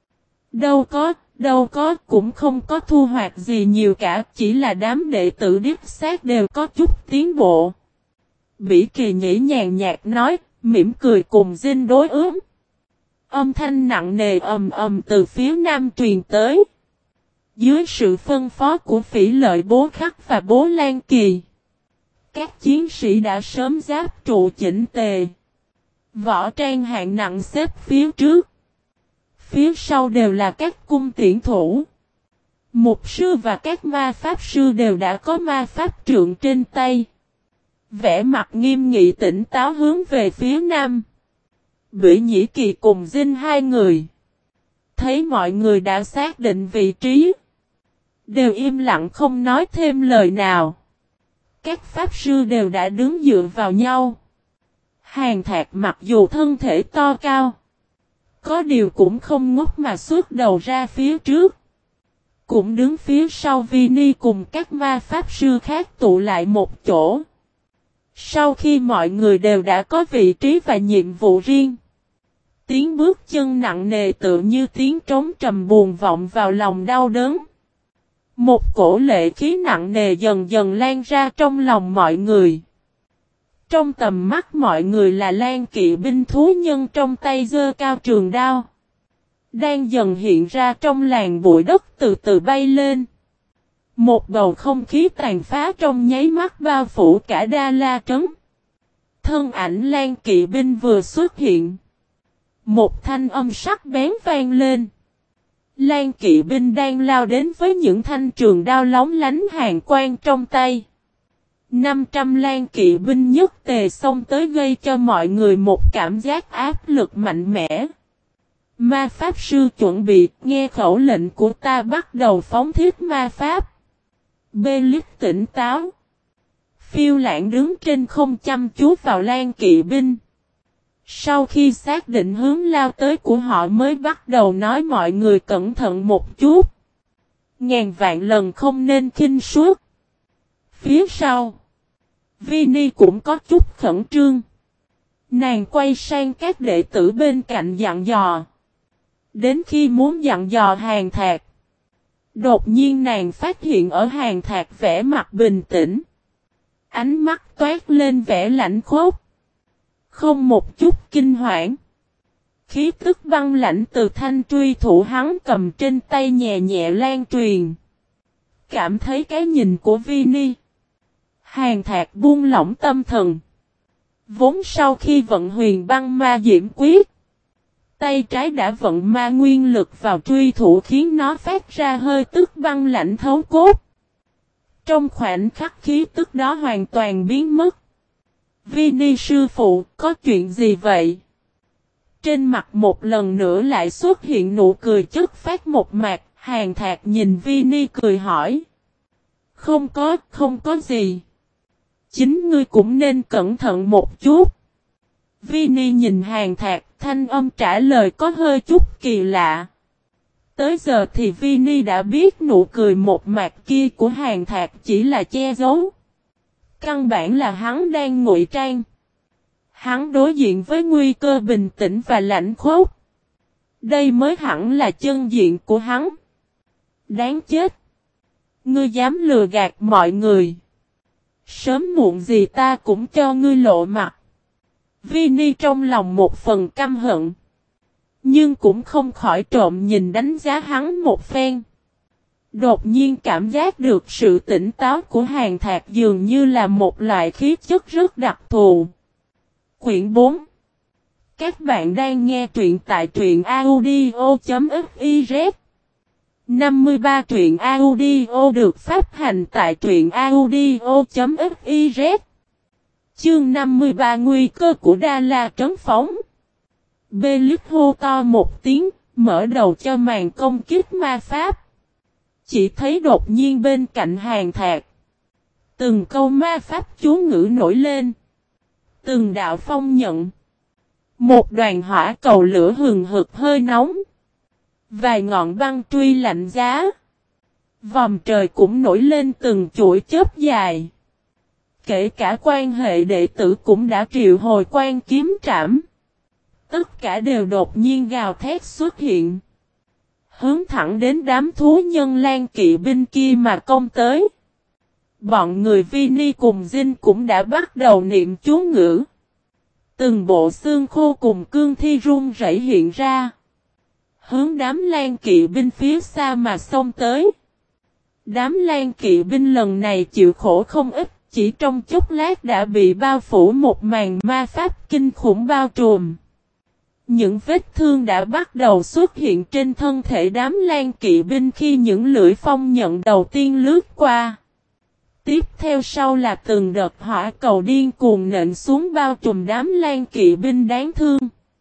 Đâu có, cũng không có thu hoạch gì nhiều cả, chỉ là đám đệ tử điếp sát đều có chút tiến bộ. Bỉ Kỳ Nhĩ nhàn nhạt nói, mỉm cười cùng Jin đối ứng. Âm thanh nặng nề ầm ầm từ phía nam truyền tới. Dưới sự phân phó của Phỉ Lợi Bố Khắc và Bố Lan Kỳ. Các chiến sĩ đã sớm giáp trụ chỉnh tề. Võ trang hạng nặng xếp phía trước. Phía sau đều là các cung tiễn thủ. Mục sư và các ma pháp sư đều đã có ma pháp trượng trên tay. Vẻ mặt nghiêm nghị tỉnh táo hướng về phía nam. Bỉ Nhĩ Kỳ cùng Jin hai người. Thấy mọi người đã xác định vị trí. Đều im lặng không nói thêm lời nào. Các pháp sư đều đã đứng dựa vào nhau. Hàn Thạc mặc dù thân thể to cao. Có điều cũng không ngốc mà xuất đầu ra phía trước. Cũng đứng phía sau Vini cùng các ma pháp sư khác tụ lại một chỗ. Sau khi mọi người đều đã có vị trí và nhiệm vụ riêng. Tiếng bước chân nặng nề tựa như tiếng trống trầm buồn vọng vào lòng đau đớn. Một cổ lệ khí nặng nề dần dần lan ra trong lòng mọi người. Trong tầm mắt mọi người là Lan kỵ binh thú nhân trong tay giơ cao trường đao. Đang dần hiện ra trong làn bụi đất từ từ bay lên. Một bầu không khí tàn phá trong nháy mắt bao phủ cả Đa La Trấn. Thân ảnh Lan kỵ binh vừa xuất hiện. Một thanh âm sắc bén vang lên. Lan kỵ binh đang lao đến với những thanh trường đao lóng lánh hàn quang trong tay. 500 Lan kỵ binh nhất tề xông tới gây cho mọi người một cảm giác áp lực mạnh mẽ. Ma pháp sư chuẩn bị nghe khẩu lệnh của ta bắt đầu phóng thiết ma pháp. Belix tỉnh táo. Phiêu lãng đứng trên không chăm chú vào Lan kỵ binh. Sau khi xác định hướng lao tới của họ mới bắt đầu nói mọi người cẩn thận một chút. Ngàn vạn lần không nên khinh suất. Phía sau, Vini cũng có chút khẩn trương. Nàng quay sang các đệ tử bên cạnh dặn dò. Đến khi muốn dặn dò Hàn Thạc. Đột nhiên nàng phát hiện ở Hàn Thạc vẻ mặt bình tĩnh. Ánh mắt toát lên vẻ lạnh khốc. Không một chút kinh hoảng. Khí tức băng lạnh từ thanh truy thủ hắn cầm trên tay nhẹ nhẹ lan truyền. Cảm thấy cái nhìn của Vini. Hàn Thạc buông lỏng tâm thần. Vốn sau khi vận huyền băng ma diễm quyết. Tay trái đã vận ma nguyên lực vào truy thủ khiến nó phát ra hơi tức băng lạnh thấu cốt. Trong khoảnh khắc khí tức đó hoàn toàn biến mất. Vini sư phụ, có chuyện gì vậy? Trên mặt một lần nữa lại xuất hiện nụ cười chất phát một mạc, Hàn Thạc nhìn Vini cười hỏi. Không có gì. Chính ngươi cũng nên cẩn thận một chút. Vini nhìn Hàn Thạc, thanh âm trả lời có hơi chút kỳ lạ. Tới giờ thì Vini đã biết nụ cười một mặt kia của Hàn Thạc chỉ là che giấu. Căn bản là hắn đang ngụy trang. Hắn đối diện với nguy cơ bình tĩnh và lạnh khốc. Đây mới hẳn là chân diện của hắn. Đáng chết. Ngươi dám lừa gạt mọi người. Sớm muộn gì ta cũng cho ngươi lộ mặt. Vini trong lòng một phần căm hận. Nhưng cũng không khỏi trộm nhìn đánh giá hắn một phen. Đột nhiên cảm giác được sự tỉnh táo của Hàn Thạc dường như là một loại khí chất rất đặc thù. Quyển 4. Các bạn đang nghe truyện tại truyện audio.fiz 53 truyện audio được phát hành tại truyện audio.fiz. Chương 53 nguy cơ của Đa La trấn phóng. Belix hô to một tiếng, mở đầu cho màn công kích ma pháp. Chỉ thấy đột nhiên bên cạnh Hàn Thạc. Từng câu ma pháp chú ngữ nổi lên. Từng đạo phong nhận. Một đoàn hỏa cầu lửa hừng hực hơi nóng. Vài ngọn băng truy lạnh giá. Vòm trời cũng nổi lên từng chuỗi chớp dài. Kể cả quan hệ đệ tử cũng đã triệu hồi quan kiếm trảm. Tất cả đều đột nhiên gào thét xuất hiện. Hướng thẳng đến đám thú nhân Lan kỵ binh kia mà công tới. Bọn người Vini cùng Jin cũng đã bắt đầu niệm chú ngữ. Từng bộ xương khô cùng cương thi run rẩy hiện ra. Hướng đám Lan kỵ binh phía xa mà xông tới. Đám Lan kỵ binh lần này chịu khổ không ít. Chỉ trong chốc lát đã bị bao phủ một màn ma pháp kinh khủng bao trùm. Những vết thương đã bắt đầu xuất hiện trên thân thể đám Lan kỵ binh khi những lưỡi phong nhận đầu tiên lướt qua. Tiếp theo sau là từng đợt hỏa cầu điên cuồng nện xuống bao trùm đám Lan kỵ binh đáng thương.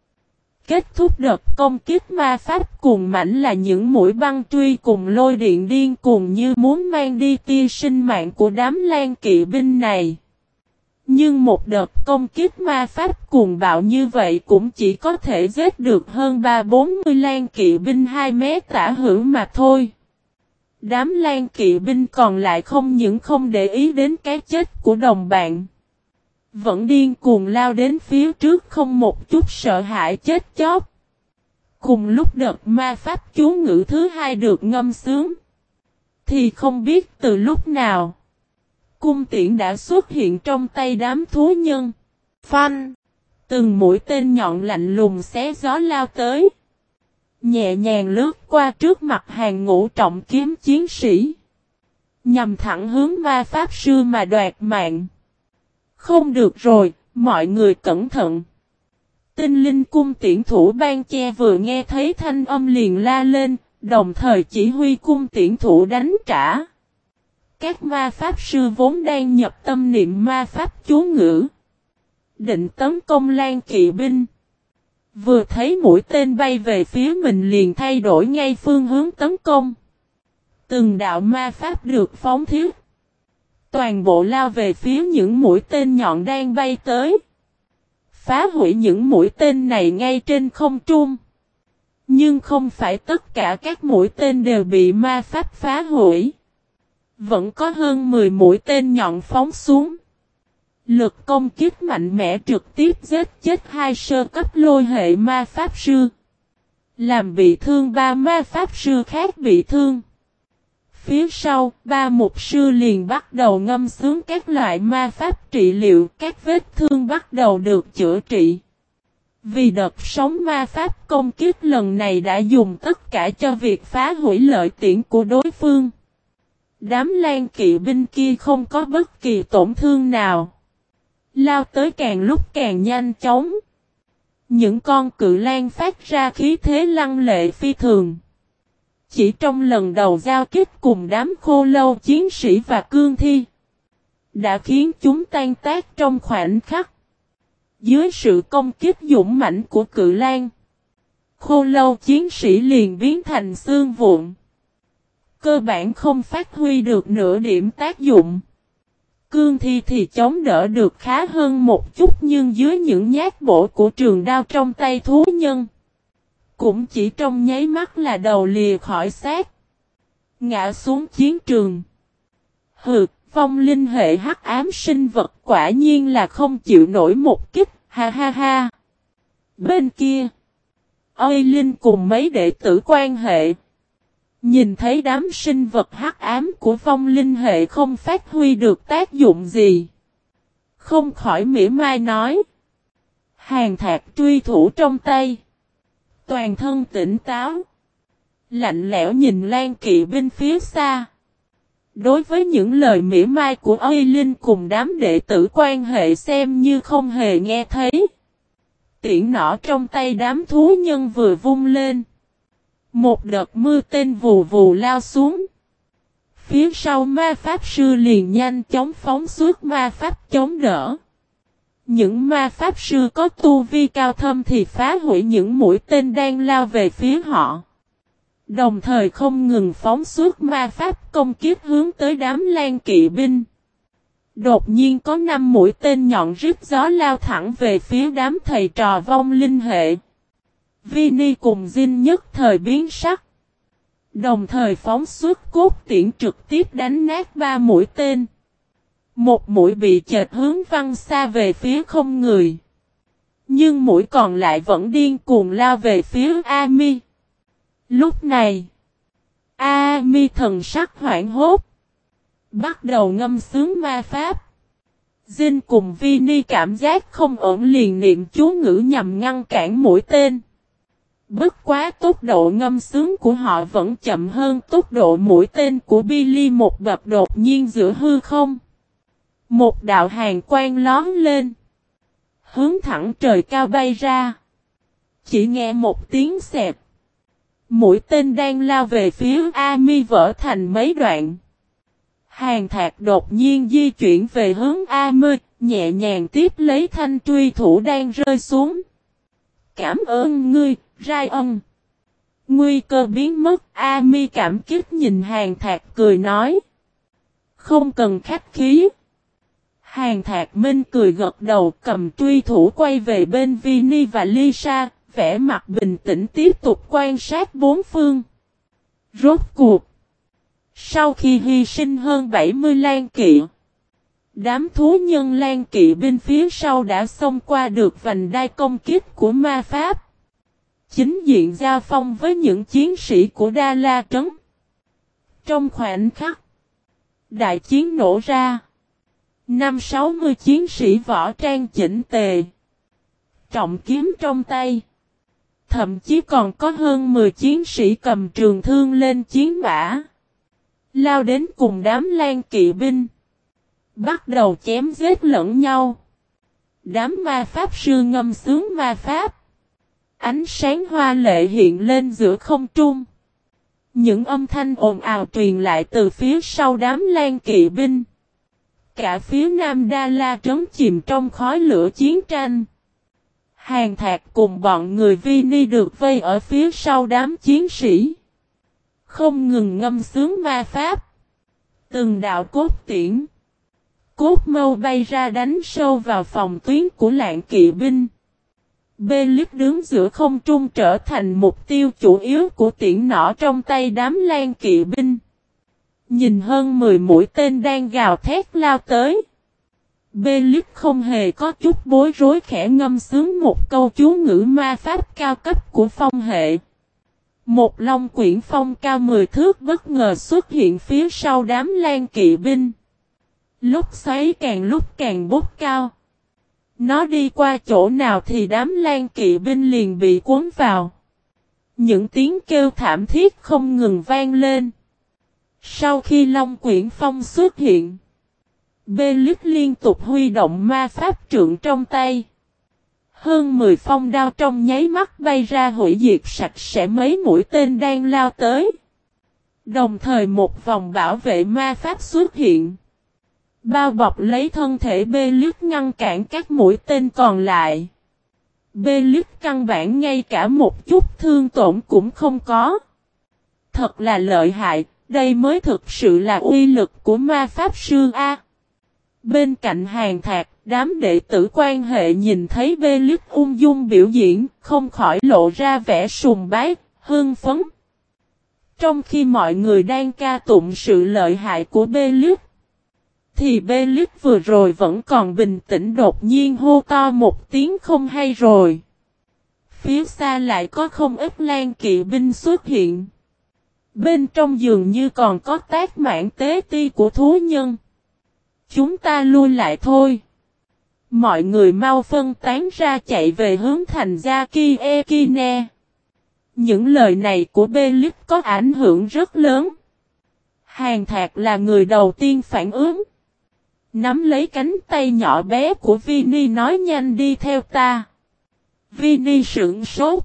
Kết thúc đợt công kích ma pháp cuồng mãnh là những mũi băng truy cùng lôi điện điên cuồng như muốn mang đi tia sinh mạng của đám Lan kỵ binh này. Nhưng một đợt công kích ma pháp cuồng bạo như vậy cũng chỉ có thể giết được hơn 3-40 Lan kỵ binh 2 mét tả hữu mà thôi. Đám Lan kỵ binh còn lại không những không để ý đến cái chết của đồng bạn. Vẫn điên cuồng lao đến phía trước không một chút sợ hãi chết chóc. Cùng lúc đợt ma pháp chú ngữ thứ hai được ngâm sướng. Thì không biết từ lúc nào. Cung tiễn đã xuất hiện trong tay đám thú nhân. Phanh. Từng mũi tên nhọn lạnh lùng xé gió lao tới. Nhẹ nhàng lướt qua trước mặt hàng ngũ trọng kiếm chiến sĩ. Nhằm thẳng hướng ma pháp sư mà đoạt mạng. Không được rồi, mọi người cẩn thận. Tinh linh cung tiễn thủ ban che vừa nghe thấy thanh âm liền la lên, đồng thời chỉ huy cung tiễn thủ đánh trả. Các ma pháp sư vốn đang nhập tâm niệm ma pháp chú ngữ. Định tấn công Lan kỵ binh. Vừa thấy mũi tên bay về phía mình liền thay đổi ngay phương hướng tấn công. Từng đạo ma pháp được phóng thiết. Toàn bộ lao về phía những mũi tên nhọn đang bay tới. Phá hủy những mũi tên này ngay trên không trung. Nhưng không phải tất cả các mũi tên đều bị ma pháp phá hủy. Vẫn có hơn 10 mũi tên nhọn phóng xuống. Lực công kích mạnh mẽ trực tiếp giết chết 2 sơ cấp lôi hệ ma pháp sư. Làm bị thương 3 ma pháp sư khác bị thương. Phía sau, 3 mục sư liền bắt đầu ngâm sướng các loại ma pháp trị liệu, các vết thương bắt đầu được chữa trị. Vì đợt sóng ma pháp công kích lần này đã dùng tất cả cho việc phá hủy lợi tiễn của đối phương. Đám Lan kỵ binh kia không có bất kỳ tổn thương nào. Lao tới càng lúc càng nhanh chóng. Những con cự lan phát ra khí thế lăng lệ phi thường. Chỉ trong lần đầu giao kích cùng đám khô lâu chiến sĩ và cương thi, đã khiến chúng tan tác trong khoảnh khắc. Dưới sự công kích dũng mãnh của cự lan, khô lâu chiến sĩ liền biến thành xương vụn. Cơ bản không phát huy được nửa điểm tác dụng. cương thi thì chống đỡ được khá hơn một chút, nhưng dưới những nhát bổ của trường đao trong tay thú nhân, cũng chỉ trong nháy mắt là đầu lìa khỏi xác, ngã xuống chiến trường. Hừ, vong linh hệ hắc ám sinh vật quả nhiên là không chịu nổi một kích, ha ha ha. Bên kia, Linh cùng mấy đệ tử quan hệ, nhìn thấy đám sinh vật hắc ám của vong linh hệ không phát huy được tác dụng gì, không khỏi mỉa mai nói. Hàn Thạc truy thủ trong tay, toàn thân tỉnh táo, lạnh lẽo nhìn Lan kỵ binh phía xa. Đối với những lời mỉa mai của Linh cùng đám đệ tử quan hệ xem như không hề nghe thấy. Tiễn nỏ trong tay đám thú nhân vừa vung lên, một đợt mưa tên vù vù lao xuống. Phía sau ma pháp sư liền nhanh chóng phóng xuất ma pháp chống đỡ. Những ma pháp sư có tu vi cao thâm thì phá hủy những mũi tên đang lao về phía họ, đồng thời không ngừng phóng xuất ma pháp công kích hướng tới đám Lan kỵ binh. Đột nhiên có 5 mũi tên nhọn rít gió lao thẳng về phía đám thầy trò vong linh hệ. Vinny cùng Jin nhất thời biến sắc, đồng thời phóng xuất cốt tiễn trực tiếp đánh nát 3 mũi tên. Một mũi bị chệch hướng văng xa về phía không người, nhưng mũi còn lại vẫn điên cuồng lao về phía Ami. Lúc này, Ami thần sắc hoảng hốt, bắt đầu ngâm sướng ma pháp. Jin cùng Vinny cảm giác không ổn liền niệm chú ngữ nhằm ngăn cản mũi tên. Bất quá tốc độ ngâm sướng của họ vẫn chậm hơn tốc độ mũi tên của Billy một bậc. Đột nhiên giữa hư không, một đạo hàn quang lóm lên, hướng thẳng trời cao bay ra. Chỉ nghe một tiếng xẹp, mũi tên đang lao về phía Ami vỡ thành mấy đoạn. Hàn Thạc đột nhiên di chuyển về hướng Ami, nhẹ nhàng tiếp lấy thanh truy thủ đang rơi xuống. Cảm ơn ngươi, Ryan. Nguy cơ biến mất, Ami cảm kích nhìn Hàn Thạc cười nói. Không cần khách khí. Hàn Thạc Minh cười gật đầu, cầm truy thủ quay về bên Vinny và Lisa, vẻ mặt bình tĩnh tiếp tục quan sát bốn phương. Rốt cuộc, sau khi hy sinh hơn 70 Lan kỵ, đám thú nhân Lan kỵ bên phía sau đã xông qua được vành đai công kích của ma pháp, chính diện giao phong với những chiến sĩ của Đa La Trấn. Trong khoảnh khắc, đại chiến nổ ra. 50-60 chiến sĩ võ trang chỉnh tề, trọng kiếm trong tay. Thậm chí còn có hơn 10 chiến sĩ cầm trường thương lên chiến mã, lao đến cùng đám Lan kỵ binh, bắt đầu chém giết lẫn nhau. Đám ma pháp sư ngâm sướng ma pháp, ánh sáng hoa lệ hiện lên giữa không trung. Những âm thanh ồn ào truyền lại từ phía sau đám Lan kỵ binh. Cả phía nam Đa La Trấn chìm trong khói lửa chiến tranh. Hàn Thạc cùng bọn người Vinny được vây ở phía sau đám chiến sĩ, không ngừng ngâm sướng ma pháp. Từng đạo cốt tiễn, cốt mâu bay ra đánh sâu vào phòng tuyến của Lan kỵ binh. Belip đứng giữa không trung trở thành mục tiêu chủ yếu của tiễn nỏ trong tay đám Lan kỵ binh. Nhìn hơn 10 mũi tên đang gào thét lao tới, Belip không hề có chút bối rối, khẽ ngâm sướng một câu chú ngữ ma pháp cao cấp của phong hệ. Một long quyển phong cao 10 thước bất ngờ xuất hiện phía sau đám Lan kỵ binh. Lúc xoáy càng lúc càng bốc cao. Nó đi qua chỗ nào thì đám Lan kỵ binh liền bị cuốn vào. Những tiếng kêu thảm thiết không ngừng vang lên. Sau khi long quyển phong xuất hiện, Belip liên tục huy động ma pháp trượng trong tay. Hơn 10 phong đao trong nháy mắt bay ra hủy diệt sạch sẽ mấy mũi tên đang lao tới. Đồng thời một vòng bảo vệ ma pháp xuất hiện, bao bọc lấy thân thể Belip ngăn cản các mũi tên còn lại. Belip căn bản ngay cả một chút thương tổn cũng không có. Thật là lợi hại, đây mới thực sự là uy lực của ma pháp sư A. Bên cạnh Hàn Thạc, đám đệ tử quan hệ nhìn thấy Belix ung dung biểu diễn, không khỏi lộ ra vẻ sùng bái, hưng phấn. Trong khi mọi người đang ca tụng sự lợi hại của Belix, thì Belix vừa rồi vẫn còn bình tĩnh, đột nhiên hô to một tiếng không hay rồi. Phía xa lại có không ít lang kỵ binh xuất hiện. Bên trong dường như còn có tác mãn tế ti của thú nhân. Chúng ta lui lại thôi. Mọi người mau phân tán ra chạy về hướng thành Zaki Ekine. Những lời này của Belix có ảnh hưởng rất lớn. Hàn Thạc là người đầu tiên phản ứng. Nắm lấy cánh tay nhỏ bé của Vini nói nhanh đi theo ta. Vini sững sốt.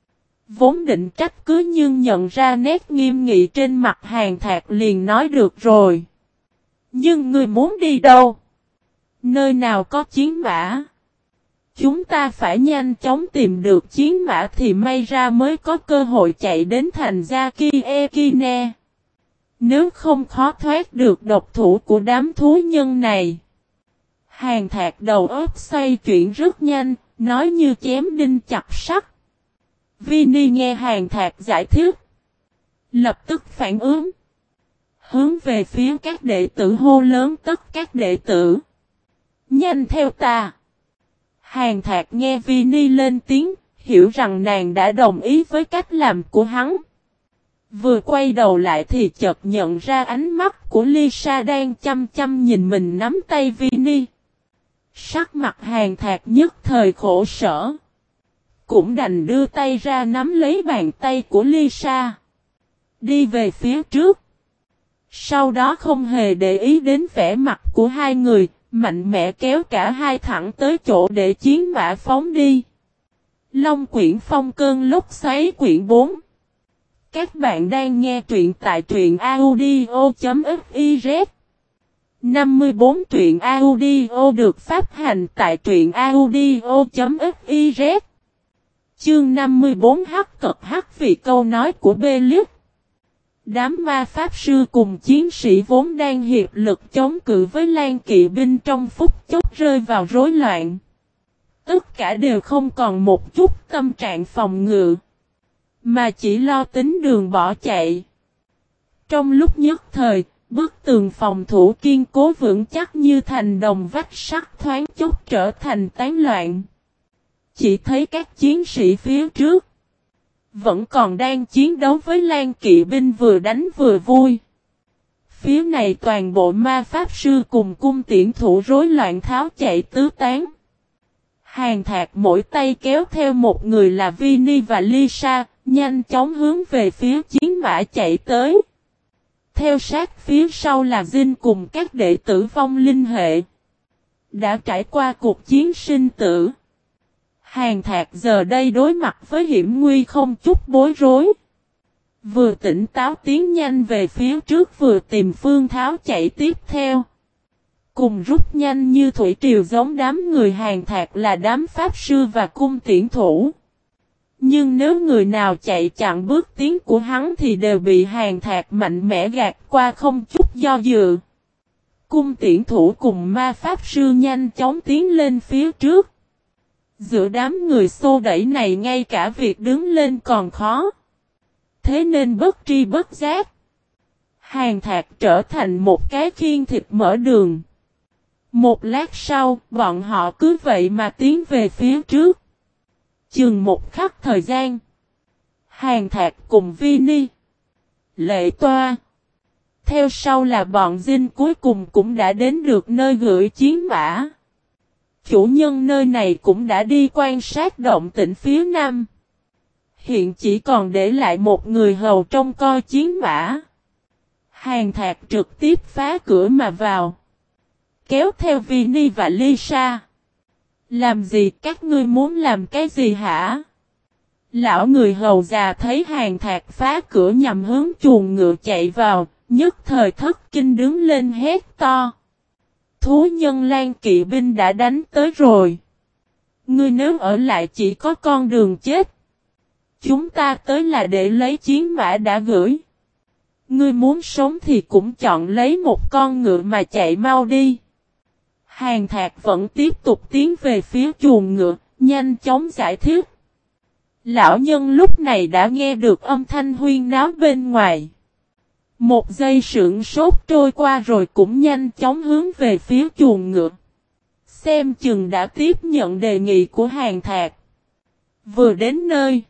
Vốn định trách cứ nhưng nhận ra nét nghiêm nghị trên mặt Hàn Thạc liền nói được rồi. Nhưng người muốn đi đâu? Nơi nào có chiến mã? Chúng ta phải nhanh chóng tìm được chiến mã thì may ra mới có cơ hội chạy đến thành Zaki Ekine. Nếu không khó thoát được độc thủ của đám thú nhân này. Hàn Thạc đầu óc xoay chuyển rất nhanh, nói như chém đinh chặt sắt. Vini nghe Hàn Thạc giải thích. Lập tức phản ứng. Hướng về phía các đệ tử hô lớn tất các đệ tử. Nhanh theo ta. Hàn Thạc nghe Vini lên tiếng, hiểu rằng nàng đã đồng ý với cách làm của hắn. Vừa quay đầu lại thì chợt nhận ra ánh mắt của Lisa đang chăm chăm nhìn mình nắm tay Vini. Sắc mặt Hàn Thạc nhất thời khổ sở. Cũng đành đưa tay ra nắm lấy bàn tay của Lisa. Đi về phía trước. Sau đó không hề để ý đến vẻ mặt của hai người, mạnh mẽ kéo cả hai thẳng tới chỗ để chiến mã phóng đi. Long quyển phong cơn lốc xoáy quyển 4. Các bạn đang nghe truyện tại truyện audio.fiz 54 truyện audio được phát hành tại truyện audio.fiz. Chương 54 hắc cật hắc vì câu nói của Belix. Đám ma pháp sư cùng chiến sĩ vốn đang hiệp lực chống cự với lang kỵ binh trong phút chốc rơi vào rối loạn. Tất cả đều không còn một chút tâm trạng phòng ngự, mà chỉ lo tính đường bỏ chạy. Trong lúc nhất thời, bức tường phòng thủ kiên cố vững chắc như thành đồng vách sắt thoáng chốc trở thành tán loạn. Chỉ thấy các chiến sĩ phía trước vẫn còn đang chiến đấu với lang kỵ binh vừa đánh vừa vui. Phía này toàn bộ ma pháp sư cùng cung tiễn thủ rối loạn tháo chạy tứ tán. Hàn Thạc mỗi tay kéo theo một người là Vini và Lisa, nhanh chóng hướng về phía chiến mã chạy tới. Theo sát phía sau là Jin cùng các đệ tử vong linh hệ. Đã trải qua cuộc chiến sinh tử. Hàn Thạc giờ đây đối mặt với hiểm nguy không chút bối rối. Vừa tỉnh táo tiến nhanh về phía trước vừa tìm phương tháo chạy tiếp theo. Cùng rút nhanh như thủy triều giống đám người Hàn Thạc là đám pháp sư và cung tiễn thủ. Nhưng nếu người nào chạy chặn bước tiến của hắn thì đều bị Hàn Thạc mạnh mẽ gạt qua không chút do dự. Cung tiễn thủ cùng ma pháp sư nhanh chóng tiến lên phía trước. Giữa đám người xô đẩy này ngay cả việc đứng lên còn khó. Thế nên bất tri bất giác, Hàn Thạc trở thành một cái khiên thịt mở đường. Một lát sau, bọn họ cứ vậy mà tiến về phía trước. Chừng một khắc thời gian, Hàn Thạc cùng Vini, Lệ Toa, theo sau là bọn Jin cuối cùng cũng đã đến được nơi gửi chiến mã. Chủ nhân nơi này cũng đã đi quan sát động tĩnh phía nam. Hiện chỉ còn để lại một người hầu trông coi chiến mã. Hàn Thạc trực tiếp phá cửa mà vào, kéo theo Vini và Lisa. Làm gì, các ngươi muốn làm cái gì hả? Lão người hầu già thấy Hàn Thạc phá cửa nhằm hướng chuồng ngựa chạy vào, nhất thời thất kinh đứng lên hét to. Thú nhân lang kỵ binh đã đánh tới rồi. Ngươi nếu ở lại chỉ có con đường chết. Chúng ta tới là để lấy chiến mã đã gửi. Ngươi muốn sống thì cũng chọn lấy một con ngựa mà chạy mau đi. Hàn Thạc vẫn tiếp tục tiến về phía chuồng ngựa, nhanh chóng giải thích. Lão nhân lúc này đã nghe được âm thanh huyên náo bên ngoài. Một giây sửng sốt trôi qua rồi cũng nhanh chóng hướng về phía chuồng ngựa. Xem chừng đã tiếp nhận đề nghị của Hàn Thạc. Vừa đến nơi,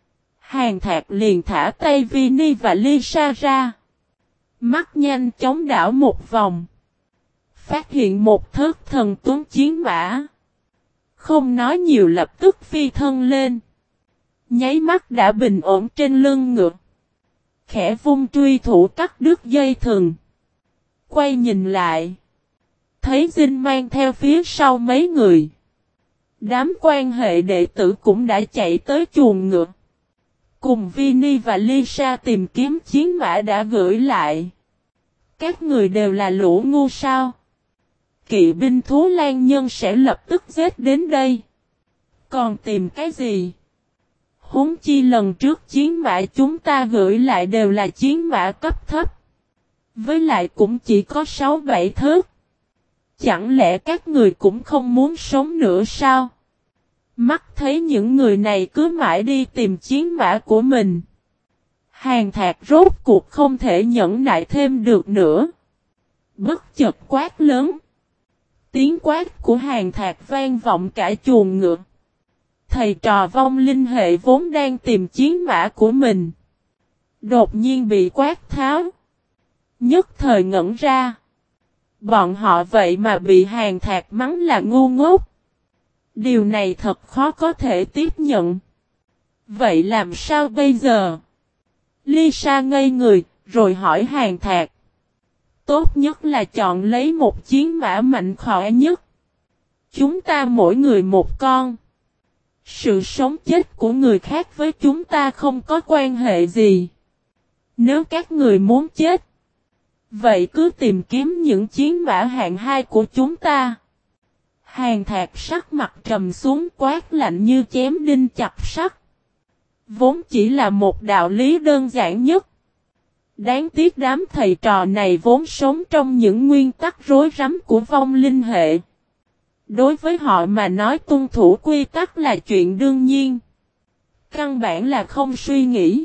Hàn Thạc liền thả tay Vini và Lisa ra. Mắt nhanh chóng đảo một vòng. Phát hiện một thớt thần tuấn chiến mã. Không nói nhiều lập tức phi thân lên. Nháy mắt đã bình ổn trên lưng ngựa. Khẽ vung truy thủ cắt đứt dây thừng. Quay nhìn lại. Thấy Dinh mang theo phía sau mấy người. Đám quan hệ đệ tử cũng đã chạy tới chuồng ngựa. Cùng Vini và Lisa tìm kiếm chiến mã đã gửi lại. Các người đều là lũ ngu sao. Kỵ binh Thú Lan Nhân sẽ lập tức giết đến đây. Còn tìm cái gì? Huống chi lần trước chiến mã chúng ta gửi lại đều là chiến mã cấp thấp. Với lại cũng chỉ có 6-7 thớt. Chẳng lẽ các người cũng không muốn sống nữa sao? Mắt thấy những người này cứ mãi đi tìm chiến mã của mình. Hàn Thạc rốt cuộc không thể nhẫn nại thêm được nữa. Bất chợt quát lớn. Tiếng quát của Hàn Thạc vang vọng cả chuồng ngựa. Thầy trò vong linh hệ vốn đang tìm chiến mã của mình. Đột nhiên bị quát tháo. Nhất thời ngẩn ra. Bọn họ vậy mà bị Hàn Thạc mắng là ngu ngốc. Điều này thật khó có thể tiếp nhận. Vậy làm sao bây giờ? Lisa ngây người, rồi hỏi Hàn Thạc. Tốt nhất là chọn lấy một chiến mã mạnh khỏe nhất. Chúng ta mỗi người một con. Sự sống chết của người khác với chúng ta không có quan hệ gì. Nếu các người muốn chết, vậy cứ tìm kiếm những chiến mã hạng 2 của chúng ta. Hàn Thạc sắc mặt trầm xuống quát lạnh như chém đinh chặt sắt. Vốn chỉ là một đạo lý đơn giản nhất. Đáng tiếc đám thầy trò này vốn sống trong những nguyên tắc rối rắm của vong linh hệ. Đối với họ mà nói tuân thủ quy tắc là chuyện đương nhiên. Căn bản là không suy nghĩ.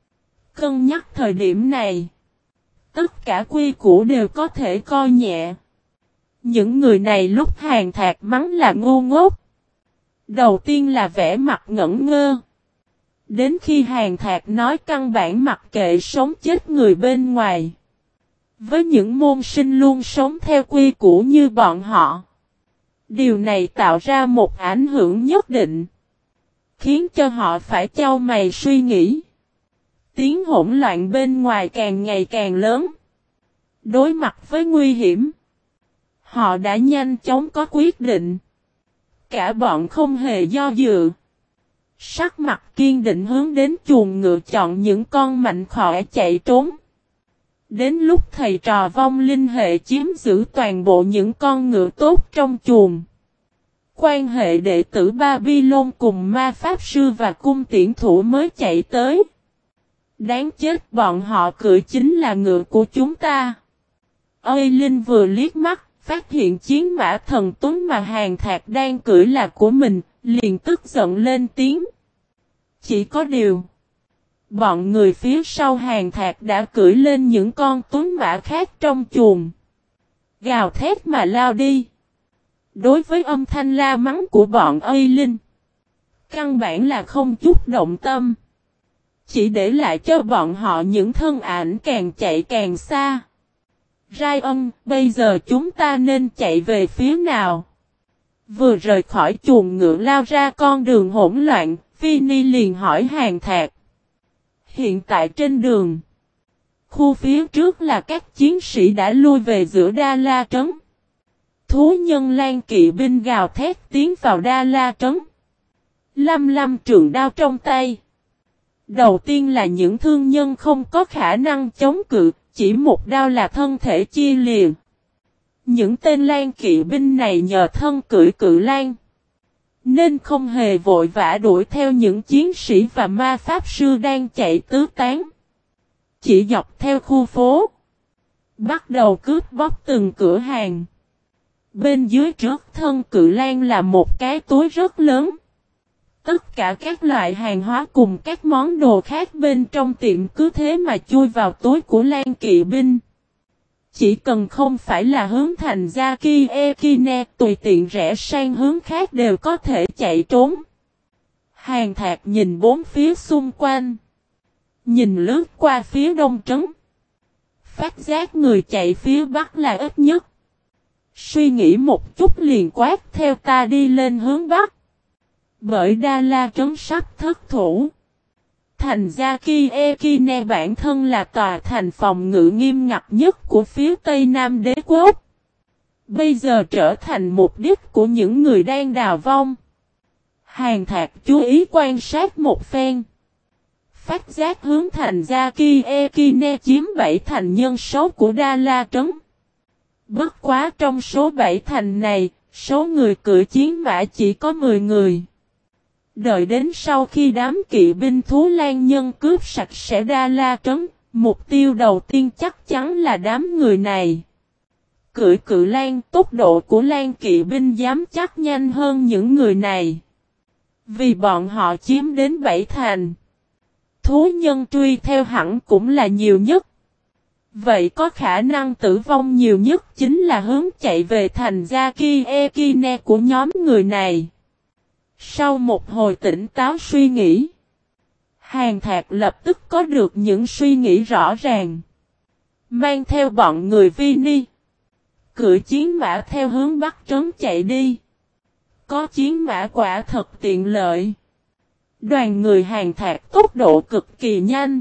Cân nhắc thời điểm này. Tất cả quy củ đều có thể coi nhẹ. Những người này lúc Hàn Thạc mắng là ngu ngốc. Đầu tiên là vẻ mặt ngẩn ngơ. Đến khi Hàn Thạc nói căn bản mặc kệ sống chết người bên ngoài. Với những môn sinh luôn sống theo quy củ như bọn họ. Điều này tạo ra một ảnh hưởng nhất định. Khiến cho họ phải chau mày suy nghĩ. Tiếng hỗn loạn bên ngoài càng ngày càng lớn. Đối mặt với nguy hiểm. Họ đã nhanh chóng có quyết định. Cả bọn không hề do dự. Sắc mặt kiên định hướng đến chuồng ngựa chọn những con mạnh khỏe chạy trốn. Đến lúc thầy trò vong linh hệ chiếm giữ toàn bộ những con ngựa tốt trong chuồng. Quan hệ đệ tử Babylon cùng ma pháp sư và cung tiễn thủ mới chạy tới. Đáng chết bọn họ cưỡi chính là ngựa của chúng ta. Linh vừa liếc mắt, phát hiện chiến mã thần tuấn mà Hàn Thạc đang cưỡi là của mình, liền tức giận lên tiếng. Chỉ có điều, bọn người phía sau Hàn Thạc đã cưỡi lên những con tuấn mã khác trong chuồng. Gào thét mà lao đi. Đối với âm thanh la mắng của bọn Linh, căn bản là không chút động tâm. Chỉ để lại cho bọn họ những thân ảnh càng chạy càng xa. Ryan, bây giờ chúng ta nên chạy về phía nào? Vừa rời khỏi chuồng ngựa lao ra con đường hỗn loạn, Vinny liền hỏi Hàn Thạc. Hiện tại trên đường, khu phía trước là các chiến sĩ đã lui về giữa Đa La Trấn. Thú nhân Lan kỵ binh gào thét tiến vào Đa La Trấn. Lăm trường đao trong tay. Đầu tiên là những thương nhân không có khả năng chống cự, chỉ một đao là thân thể chia lìa. Những tên Lan kỵ binh này nhờ thân cưỡi cự lan, nên không hề vội vã đuổi theo những chiến sĩ và ma pháp sư đang chạy tứ tán. Chỉ dọc theo khu phố, bắt đầu cướp bóc từng cửa hàng. Bên dưới trước thân Cự Lang là một cái túi rất lớn. Tất cả các loại hàng hóa cùng các món đồ khác bên trong tiệm cứ thế mà chui vào túi của Lan Kỵ binh. Chỉ cần không phải là hướng thành Zaki Ekine, tùy tiện rẽ sang hướng khác đều có thể chạy trốn. Hàn Thạc nhìn bốn phía xung quanh. Nhìn lướt qua phía đông trấn. Phát giác người chạy phía bắc là ít nhất. Suy nghĩ một chút liền quát theo ta đi lên hướng bắc. Bởi Đa La trấn sắp thất thủ. Thành Zaki Ekine bản thân là tòa thành phòng ngự nghiêm ngặt nhất của phía Tây Nam đế quốc. Bây giờ trở thành mục đích của những người đang đào vong. Hàn Thạc chú ý quan sát một phen. Phát giác hướng thành Zaki Ekine chiếm 7 thành nhân số của Đa La trấn. Bất quá trong số 7 thành này, số người cưỡi chiến mã chỉ có 10 người. Đợi đến sau khi đám kỵ binh thú lan nhân cướp sạch sẽ Đa La trấn, mục tiêu đầu tiên chắc chắn là đám người này. Cưỡi Cự Lang, tốc độ của Lan kỵ binh dám chắc nhanh hơn những người này. Vì bọn họ chiếm đến 7 thành. Thú nhân truy theo hẳn cũng là nhiều nhất. Vậy có khả năng tử vong nhiều nhất chính là hướng chạy về thành Zaki Ekine của nhóm người này. Sau một hồi tỉnh táo suy nghĩ, Hàn Thạc lập tức có được những suy nghĩ rõ ràng. Mang theo bọn người Vini, cưỡi chiến mã theo hướng bắc trấn chạy đi. Có chiến mã quả thật tiện lợi. Đoàn người Hàn Thạc tốc độ cực kỳ nhanh.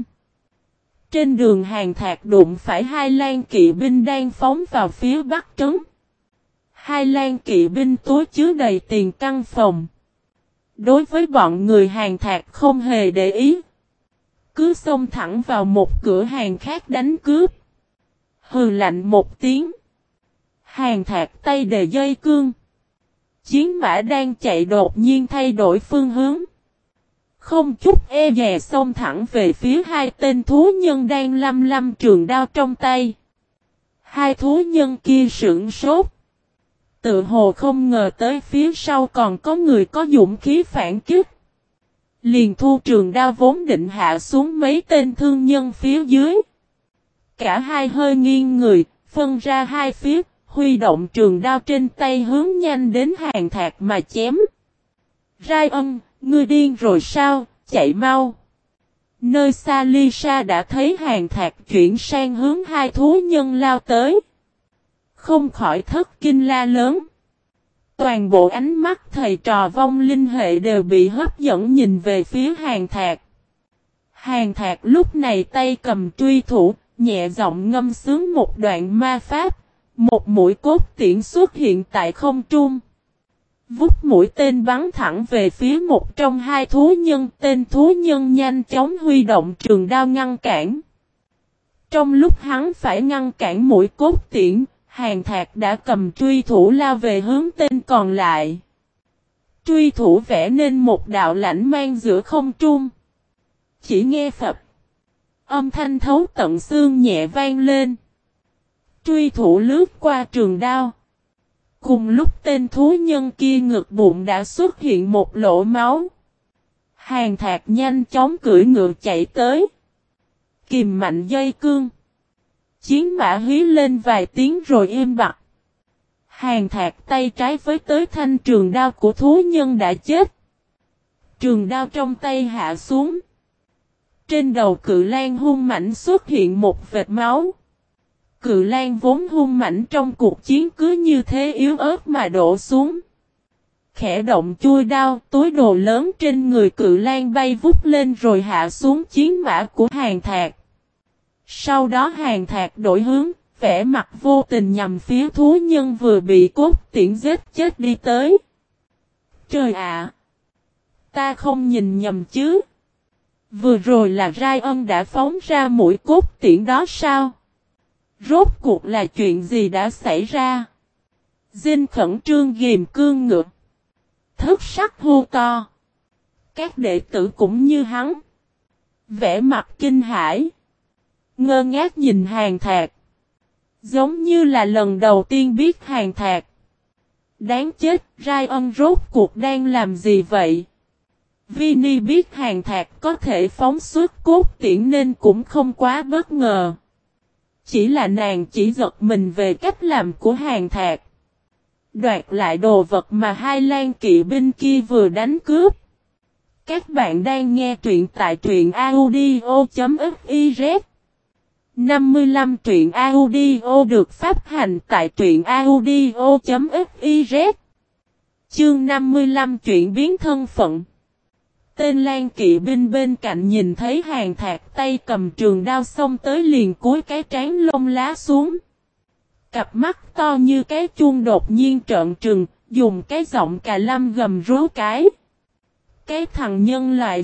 Trên đường Hàn Thạc đụng phải hai Lan kỵ binh đang phóng vào phía bắc trấn. Hai Lan kỵ binh túi chứa đầy tiền căn phòng. Đối với bọn người Hàn Thạc không hề để ý. Cứ xông thẳng vào một cửa hàng khác đánh cướp. Hừ lạnh một tiếng. Hàn Thạc tay đề dây cương. Chiến mã đang chạy đột nhiên thay đổi phương hướng. Không chút e dè xông thẳng về phía hai tên thú nhân đang lăm trường đao trong tay. Hai thú nhân kia sững sốt. Tự hồ không ngờ tới phía sau còn có người có dũng khí phản kích. Liền thu trường đao vốn định hạ xuống mấy tên thương nhân phía dưới. Cả hai hơi nghiêng người, phân ra hai phía, huy động trường đao trên tay hướng nhanh đến Hàn Thạc mà chém. Rai ân, ngươi điên rồi sao, chạy mau. Nơi xa Lisa đã thấy Hàn Thạc chuyển sang hướng hai thú nhân lao tới. Không khỏi thất kinh la lớn. Toàn bộ ánh mắt thầy trò vong linh hệ đều bị hấp dẫn nhìn về phía Hàn Thạc. Hàn Thạc lúc này tay cầm truy thủ, nhẹ giọng ngâm sướng một đoạn ma pháp. Một mũi cốt tiễn xuất hiện tại không trung. Vút mũi tên bắn thẳng về phía một trong hai thú nhân. Tên thú nhân nhanh chóng huy động trường đao ngăn cản. Trong lúc hắn phải ngăn cản mũi cốt tiễn, Hàn Thạc đã cầm truy thủ lao về hướng tên còn lại. Truy thủ vẽ nên một đạo lãnh mang giữa không trung. Chỉ nghe phập. Âm thanh thấu tận xương nhẹ vang lên. Truy thủ lướt qua trường đao. Cùng lúc tên thú nhân kia ngực bụng đã xuất hiện một lỗ máu. Hàn Thạc nhanh chóng cưỡi ngựa chạy tới. Kìm mạnh dây cương. Chiến mã hí lên vài tiếng rồi im bặt. Hàn Thạc tay trái với tới thanh trường đao của thú nhân đã chết. Trường đao trong tay hạ xuống. Trên đầu Cự Lang hung mãnh xuất hiện một vệt máu. Cự Lang vốn hung mãnh trong cuộc chiến cứ như thế yếu ớt mà đổ xuống. Khẽ động chui đao, túi đồ lớn trên người Cự Lang bay vút lên rồi hạ xuống chiến mã của Hàn Thạc. Sau đó Hàn Thạc đổi hướng, vẻ mặt vô tình nhằm phía thú nhân vừa bị cốt tiễn giết chết đi tới. Trời ạ! Ta không nhìn nhầm chứ? Vừa rồi là Rai Ân đã phóng ra mũi cốt tiễn đó sao? Rốt cuộc là chuyện gì đã xảy ra? Dinh khẩn trương ghim cương ngựa. Thất sắc hô to. Các đệ tử cũng như hắn. Vẻ mặt kinh hãi. Ngơ ngác nhìn Hàn Thạc. Giống như là lần đầu tiên biết Hàn Thạc. Đáng chết, Ryan rốt cuộc đang làm gì vậy? Vinny biết Hàn Thạc có thể phóng xuất cốt tiễn nên cũng không quá bất ngờ. Chỉ là nàng chỉ giật mình về cách làm của Hàn Thạc. Đoạt lại đồ vật mà hai lang kỵ binh kia vừa đánh cướp. Các bạn đang nghe truyện tại truyện audio.fiz 55 truyện audio được phát hành tại truyện audio.fiz Chương 55 chuyện biến thân phận. Tên lang kỵ binh bên cạnh nhìn thấy Hàn Thạc tay cầm trường đao xông tới liền cúi cái trán lông lá xuống. Cặp mắt to như cái chuông đột nhiên trợn trừng, dùng cái giọng cà lâm gầm rú cái. Cái thằng nhân loại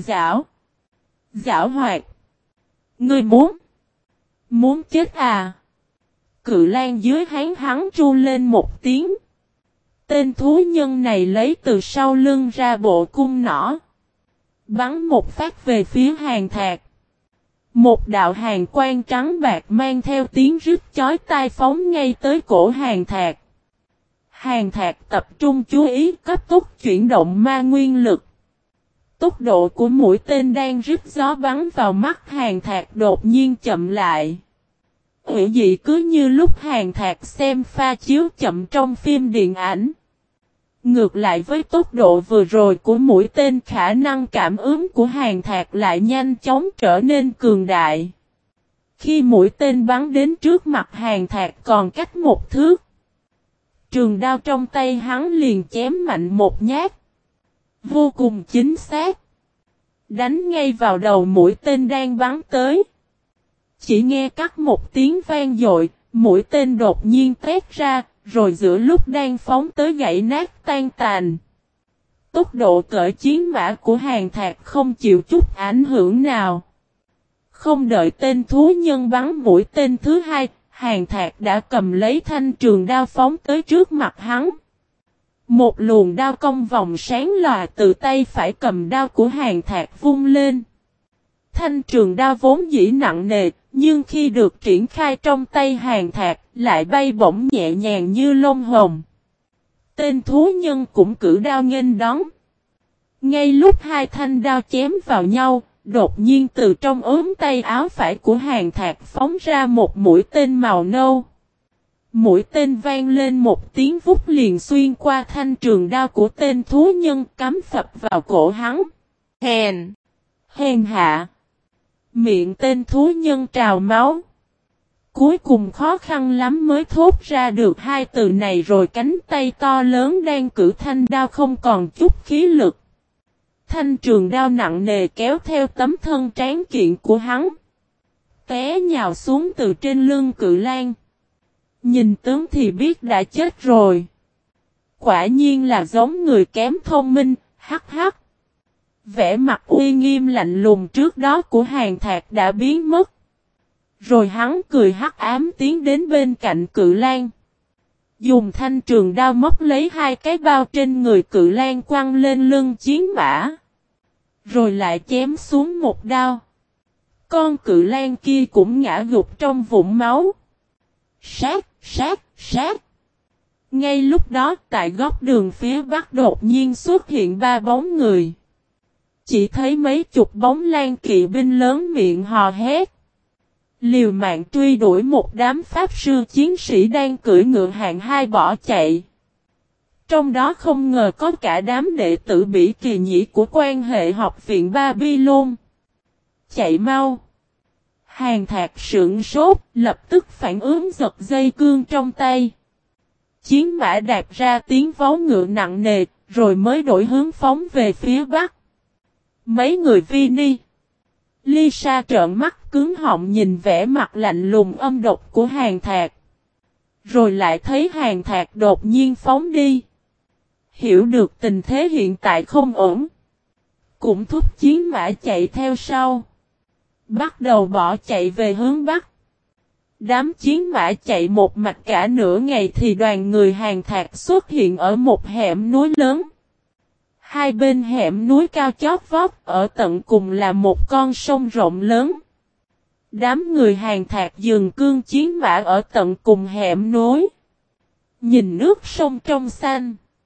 giảo hoạt. Ngươi muốn chết à? Cự lang dưới hắn tru lên một tiếng. Tên thú nhân này lấy từ sau lưng ra bộ cung nỏ. Bắn một phát về phía Hàn Thạc. Một đạo hàn quang trắng bạc mang theo tiếng rít chói tai phóng ngay tới cổ Hàn Thạc. Hàn Thạc tập trung chú ý cấp tốc chuyển động ma nguyên lực. Tốc độ của mũi tên đang rít gió bắn vào mắt Hàn Thạc đột nhiên chậm lại. Ủy dị cứ như lúc Hàn Thạc xem pha chiếu chậm trong phim điện ảnh. Ngược lại với tốc độ vừa rồi của mũi tên, khả năng cảm ứng của Hàn Thạc lại nhanh chóng trở nên cường đại. Khi mũi tên bắn đến trước mặt Hàn Thạc còn cách một thước. Trường đao trong tay hắn liền chém mạnh một nhát. Vô cùng chính xác. Đánh ngay vào đầu mũi tên đang bắn tới. Chỉ nghe cắt một tiếng vang dội, mũi tên đột nhiên tét ra, rồi giữa lúc đang phóng tới gãy nát tan tàn. Tốc độ cỡ chiến mã của Hàn Thạc không chịu chút ảnh hưởng nào. Không đợi tên thú nhân bắn mũi tên thứ hai, Hàn Thạc đã cầm lấy thanh trường đao phóng tới trước mặt hắn. Một luồng đao cong vòng sáng lòa từ tay phải cầm đao của Hàn Thạc vung lên. Thanh trường đao vốn dĩ nặng nề, nhưng khi được triển khai trong tay Hàn Thạc, lại bay bổng nhẹ nhàng như lông hồng. Tên thú nhân cũng cử đao nghênh đón. Ngay lúc hai thanh đao chém vào nhau, đột nhiên từ trong ốm tay áo phải của Hàn Thạc phóng ra một mũi tên màu nâu. Mũi tên vang lên một tiếng vút liền xuyên qua thanh trường đao của tên thú nhân cắm phập vào cổ hắn. Hèn hạ. Miệng tên thú nhân trào máu. Cuối cùng khó khăn lắm mới thốt ra được hai từ này rồi cánh tay to lớn đang cử thanh đao không còn chút khí lực. Thanh trường đao nặng nề kéo theo tấm thân tráng kiện của hắn. Té nhào xuống từ trên lưng cự lang. Nhìn tướng thì biết đã chết rồi. Quả nhiên là giống người kém thông minh, hắc hắc. Vẻ mặt uy nghiêm lạnh lùng trước đó của Hàn Thạc đã biến mất. Rồi hắn cười hắc ám tiến đến bên cạnh cự lang. Dùng thanh trường đao móc lấy hai cái bao trên người cự lang quăng lên lưng chiến mã. Rồi lại chém xuống một đao. Con cự lang kia cũng ngã gục trong vũng máu. Sát. Ngay lúc đó tại góc đường phía bắc đột nhiên xuất hiện ba bóng người. Chỉ thấy mấy chục bóng lang kỵ binh lớn miệng hò hét. Liều mạng truy đuổi một đám pháp sư chiến sĩ đang cưỡi ngựa hạng hai bỏ chạy. Trong đó không ngờ có cả đám đệ tử Bỉ Kỳ Nhĩ của quan hệ học viện Babylon. Chạy mau. Hàn Thạc sững sốt, lập tức phản ứng giật dây cương trong tay. Chiến mã đạp ra tiếng vó ngựa nặng nề, rồi mới đổi hướng phóng về phía bắc. Mấy người Vinny, Lisa trợn mắt cứng họng nhìn vẻ mặt lạnh lùng âm độc của Hàn Thạc. Rồi lại thấy Hàn Thạc đột nhiên phóng đi. Hiểu được tình thế hiện tại không ổn. Cũng thúc chiến mã chạy theo sau. Bắt đầu bỏ chạy về hướng bắc. Đám chiến mã chạy một mạch cả nửa ngày thì đoàn người Hàn Thạc xuất hiện ở một hẻm núi lớn. Hai bên hẻm núi cao chót vót, ở tận cùng là một con sông rộng lớn. Đám người Hàn Thạc dừng cương chiến mã ở tận cùng hẻm núi. Nhìn nước sông trong xanh.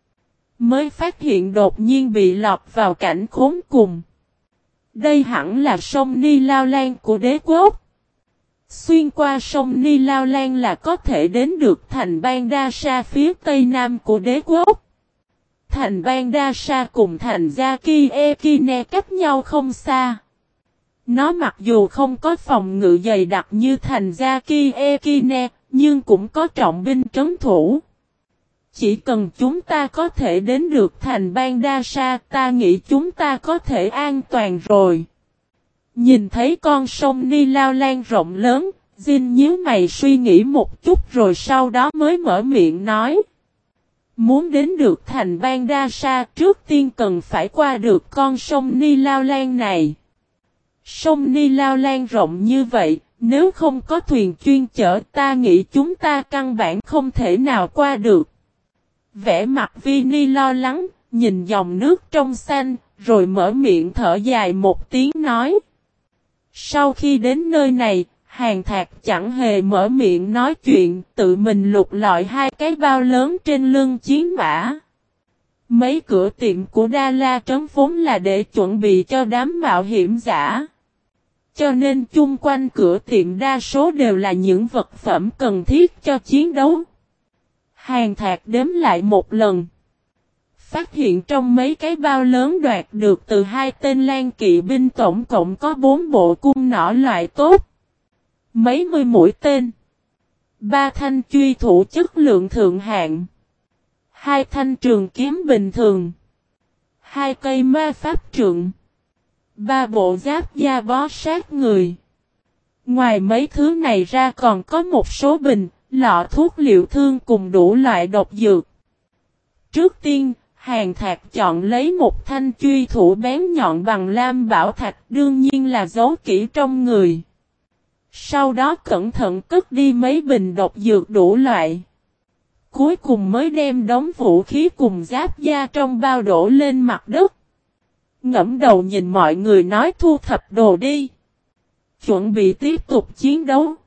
Mới phát hiện đột nhiên bị lọt vào cảnh khốn cùng. Đây hẳn là sông Ni Lao Lan của đế quốc. Xuyên qua sông Ni Lao Lan là có thể đến được thành bang Đa Sa phía tây nam của đế quốc. Thành bang Đa Sa cùng thành Zaki Ekine cách nhau không xa. Nó mặc dù không có phòng ngự dày đặc như thành Zaki Ekine, nhưng cũng có trọng binh trấn thủ. Chỉ cần chúng ta có thể đến được thành bang Đa Sa, ta nghĩ chúng ta có thể an toàn rồi. Nhìn thấy con sông Ni Lao Lan rộng lớn, Jin nhíu mày suy nghĩ một chút rồi sau đó mới mở miệng nói. Muốn đến được thành bang Đa Sa trước tiên cần phải qua được con sông Ni Lao Lan này. Sông Ni Lao Lan rộng như vậy, nếu không có thuyền chuyên chở ta nghĩ chúng ta căn bản không thể nào qua được. Vẻ mặt Vini lo lắng, nhìn dòng nước trong xanh, rồi mở miệng thở dài một tiếng nói. Sau khi đến nơi này, Hàn Thạc chẳng hề mở miệng nói chuyện, tự mình lục lọi hai cái bao lớn trên lưng chiến mã. Mấy cửa tiệm của Đa La Trấn vốn là để chuẩn bị cho đám mạo hiểm giả. Cho nên chung quanh cửa tiệm đa số đều là những vật phẩm cần thiết cho chiến đấu. Hàn Thạc đếm lại một lần. Phát hiện trong mấy cái bao lớn đoạt được từ hai tên Lan kỵ binh tổng cộng có 4 bộ cung nỏ loại tốt. Mấy mươi mũi tên. 3 thanh truy thủ chất lượng thượng hạng. 2 thanh trường kiếm bình thường. 2 cây ma pháp trượng. 3 bộ giáp da bó sát người. Ngoài mấy thứ này ra còn có một số bình, lọ thuốc liệu thương cùng đủ loại độc dược. Trước tiên, Hàn Thạc chọn lấy một thanh truy thủ bén nhọn bằng lam bảo thạch đương nhiên là giấu kỹ trong người. Sau đó cẩn thận cất đi mấy bình độc dược đủ loại. Cuối cùng mới đem đống vũ khí cùng giáp da trong bao đổ lên mặt đất. Ngẫm đầu nhìn mọi người nói thu thập đồ đi. Chuẩn bị tiếp tục chiến đấu.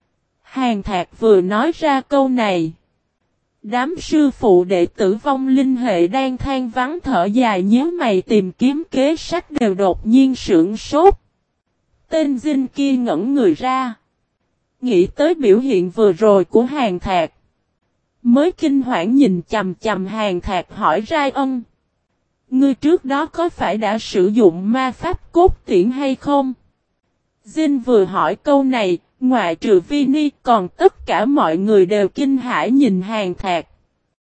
Hàn Thạc vừa nói ra câu này. Đám sư phụ đệ tử vong linh hệ đang than vắng thở dài nhíu mày tìm kiếm kế sách đều đột nhiên sửng sốt. Tên Jin kia ngẩn người ra. Nghĩ tới biểu hiện vừa rồi của Hàn Thạc. Mới kinh hoảng nhìn chằm chằm Hàn Thạc hỏi Rai Ân. Ngươi trước đó có phải đã sử dụng ma pháp cốt tiễn hay không? Jin vừa hỏi câu này, ngoại trừ Vini còn tất cả mọi người đều kinh hãi nhìn Hàn Thạc.